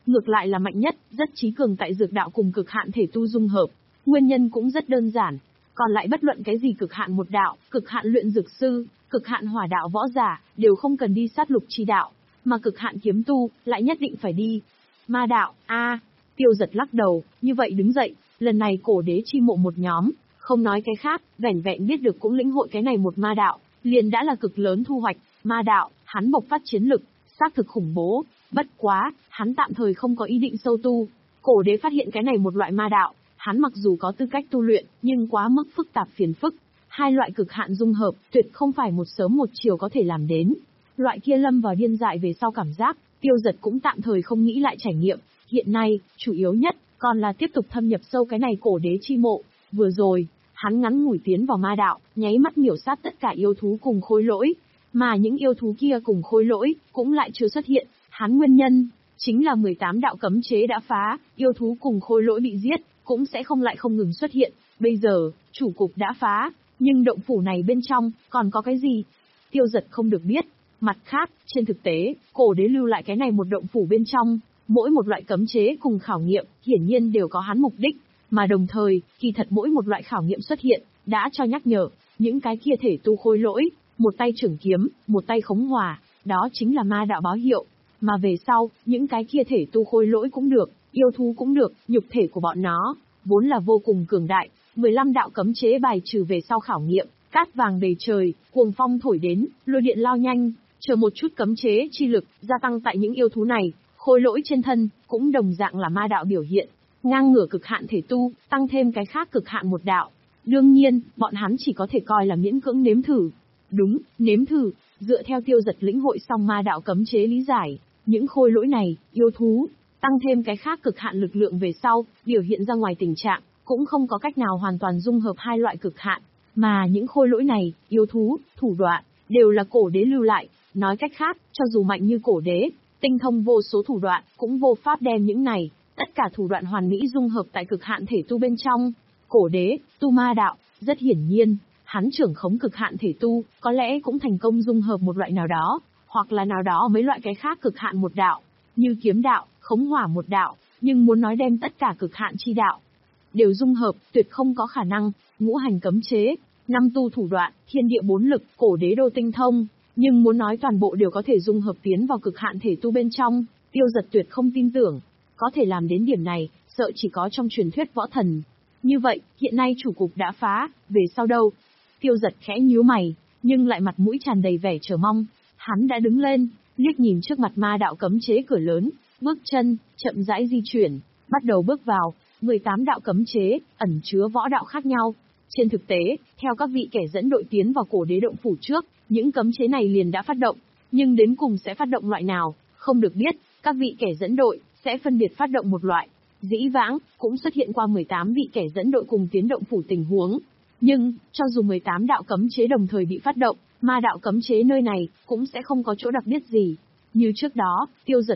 ngược lại là mạnh nhất, rất trí cường tại dược đạo cùng cực hạn thể tu dung hợp. Nguyên nhân cũng rất đơn giản, còn lại bất luận cái gì cực hạn một đạo, cực hạn luyện dược sư, cực hạn hỏa đạo võ giả, đều không cần đi sát lục chi đạo, mà cực hạn kiếm tu, lại nhất định phải đi. Ma đạo, a Tiêu Giật lắc đầu, như vậy đứng dậy, lần này cổ đế chi mộ một nhóm, không nói cái khác, vẻn vẹn biết được cũng lĩnh hội cái này một ma đạo, liền đã là cực lớn thu hoạch. Ma đạo, hắn bộc phát chiến lực, xác thực khủng bố, bất quá, hắn tạm thời không có ý định sâu tu. Cổ đế phát hiện cái này một loại ma đạo, hắn mặc dù có tư cách tu luyện, nhưng quá mức phức tạp phiền phức. Hai loại cực hạn dung hợp, tuyệt không phải một sớm một chiều có thể làm đến. Loại kia lâm vào điên dại về sau cảm giác, Tiêu Giật cũng tạm thời không nghĩ lại trải nghiệm. Hiện nay, chủ yếu nhất, còn là tiếp tục thâm nhập sâu cái này cổ đế chi mộ. Vừa rồi, hắn ngắn ngủi tiến vào ma đạo, nháy mắt miểu sát tất cả yêu thú cùng khôi lỗi. Mà những yêu thú kia cùng khôi lỗi, cũng lại chưa xuất hiện. Hắn nguyên nhân, chính là mười tám đạo cấm chế đã phá, yêu thú cùng khôi lỗi bị giết, cũng sẽ không lại không ngừng xuất hiện. Bây giờ, chủ cục đã phá, nhưng động phủ này bên trong, còn có cái gì? Tiêu Giật không được biết. Mặt khác, trên thực tế, cổ đế lưu lại cái này một động phủ bên trong, mỗi một loại cấm chế cùng khảo nghiệm, hiển nhiên đều có hắn mục đích, mà đồng thời, kỳ thật mỗi một loại khảo nghiệm xuất hiện, đã cho nhắc nhở, những cái kia thể tu khôi lỗi, một tay trưởng kiếm, một tay khống hỏa, đó chính là ma đạo báo hiệu. Mà về sau, những cái kia thể tu khôi lỗi cũng được, yêu thú cũng được, nhục thể của bọn nó, vốn là vô cùng cường đại, mười lăm đạo cấm chế bài trừ về sau khảo nghiệm, cát vàng đầy trời, cuồng phong thổi đến, lôi điện lao nhanh, chờ một chút cấm chế chi lực, gia tăng tại những yêu thú này, khôi lỗi trên thân, cũng đồng dạng là ma đạo biểu hiện, ngang ngửa cực hạn thể tu, tăng thêm cái khác cực hạn một đạo. Đương nhiên, bọn hắn chỉ có thể coi là miễn cưỡng nếm thử. Đúng, nếm thử, dựa theo Tiêu Giật lĩnh hội xong ma đạo cấm chế lý giải, những khôi lỗi này, yêu thú, tăng thêm cái khác cực hạn lực lượng về sau, biểu hiện ra ngoài tình trạng, cũng không có cách nào hoàn toàn dung hợp hai loại cực hạn, mà những khôi lỗi này, yêu thú, thủ đoạn, đều là cổ đế lưu lại, nói cách khác, cho dù mạnh như cổ đế, tinh thông vô số thủ đoạn, cũng vô pháp đem những này, tất cả thủ đoạn hoàn mỹ dung hợp tại cực hạn thể tu bên trong. Cổ đế, tu ma đạo, rất hiển nhiên, hắn trưởng khống cực hạn thể tu, có lẽ cũng thành công dung hợp một loại nào đó, hoặc là nào đó mấy loại cái khác cực hạn một đạo, như kiếm đạo, khống hỏa một đạo, nhưng muốn nói đem tất cả cực hạn chi đạo đều dung hợp, tuyệt không có khả năng. Ngũ hành cấm chế, năm tu thủ đoạn, thiên địa bốn lực, cổ đế đô tinh thông, nhưng muốn nói toàn bộ đều có thể dung hợp tiến vào cực hạn thể tu bên trong, Tiêu Giật tuyệt không tin tưởng. Có thể làm đến điểm này, sợ chỉ có trong truyền thuyết võ thần. Như vậy, hiện nay chủ cục đã phá, về sau đâu? Tiêu Giật khẽ nhíu mày, nhưng lại mặt mũi tràn đầy vẻ chờ mong. Hắn đã đứng lên, liếc nhìn trước mặt ma đạo cấm chế cửa lớn, bước chân, chậm rãi di chuyển, bắt đầu bước vào. mười tám đạo cấm chế, ẩn chứa võ đạo khác nhau. Trên thực tế, theo các vị kẻ dẫn đội tiến vào cổ đế động phủ trước, những cấm chế này liền đã phát động, nhưng đến cùng sẽ phát động loại nào, không được biết, các vị kẻ dẫn đội sẽ phân biệt phát động một loại. Dĩ vãng, cũng xuất hiện qua mười tám vị kẻ dẫn đội cùng tiến động phủ tình huống. Nhưng, cho dù mười tám đạo cấm chế đồng thời bị phát động, ma đạo cấm chế nơi này cũng sẽ không có chỗ đặc biệt gì. Như trước đó, Tiêu Giật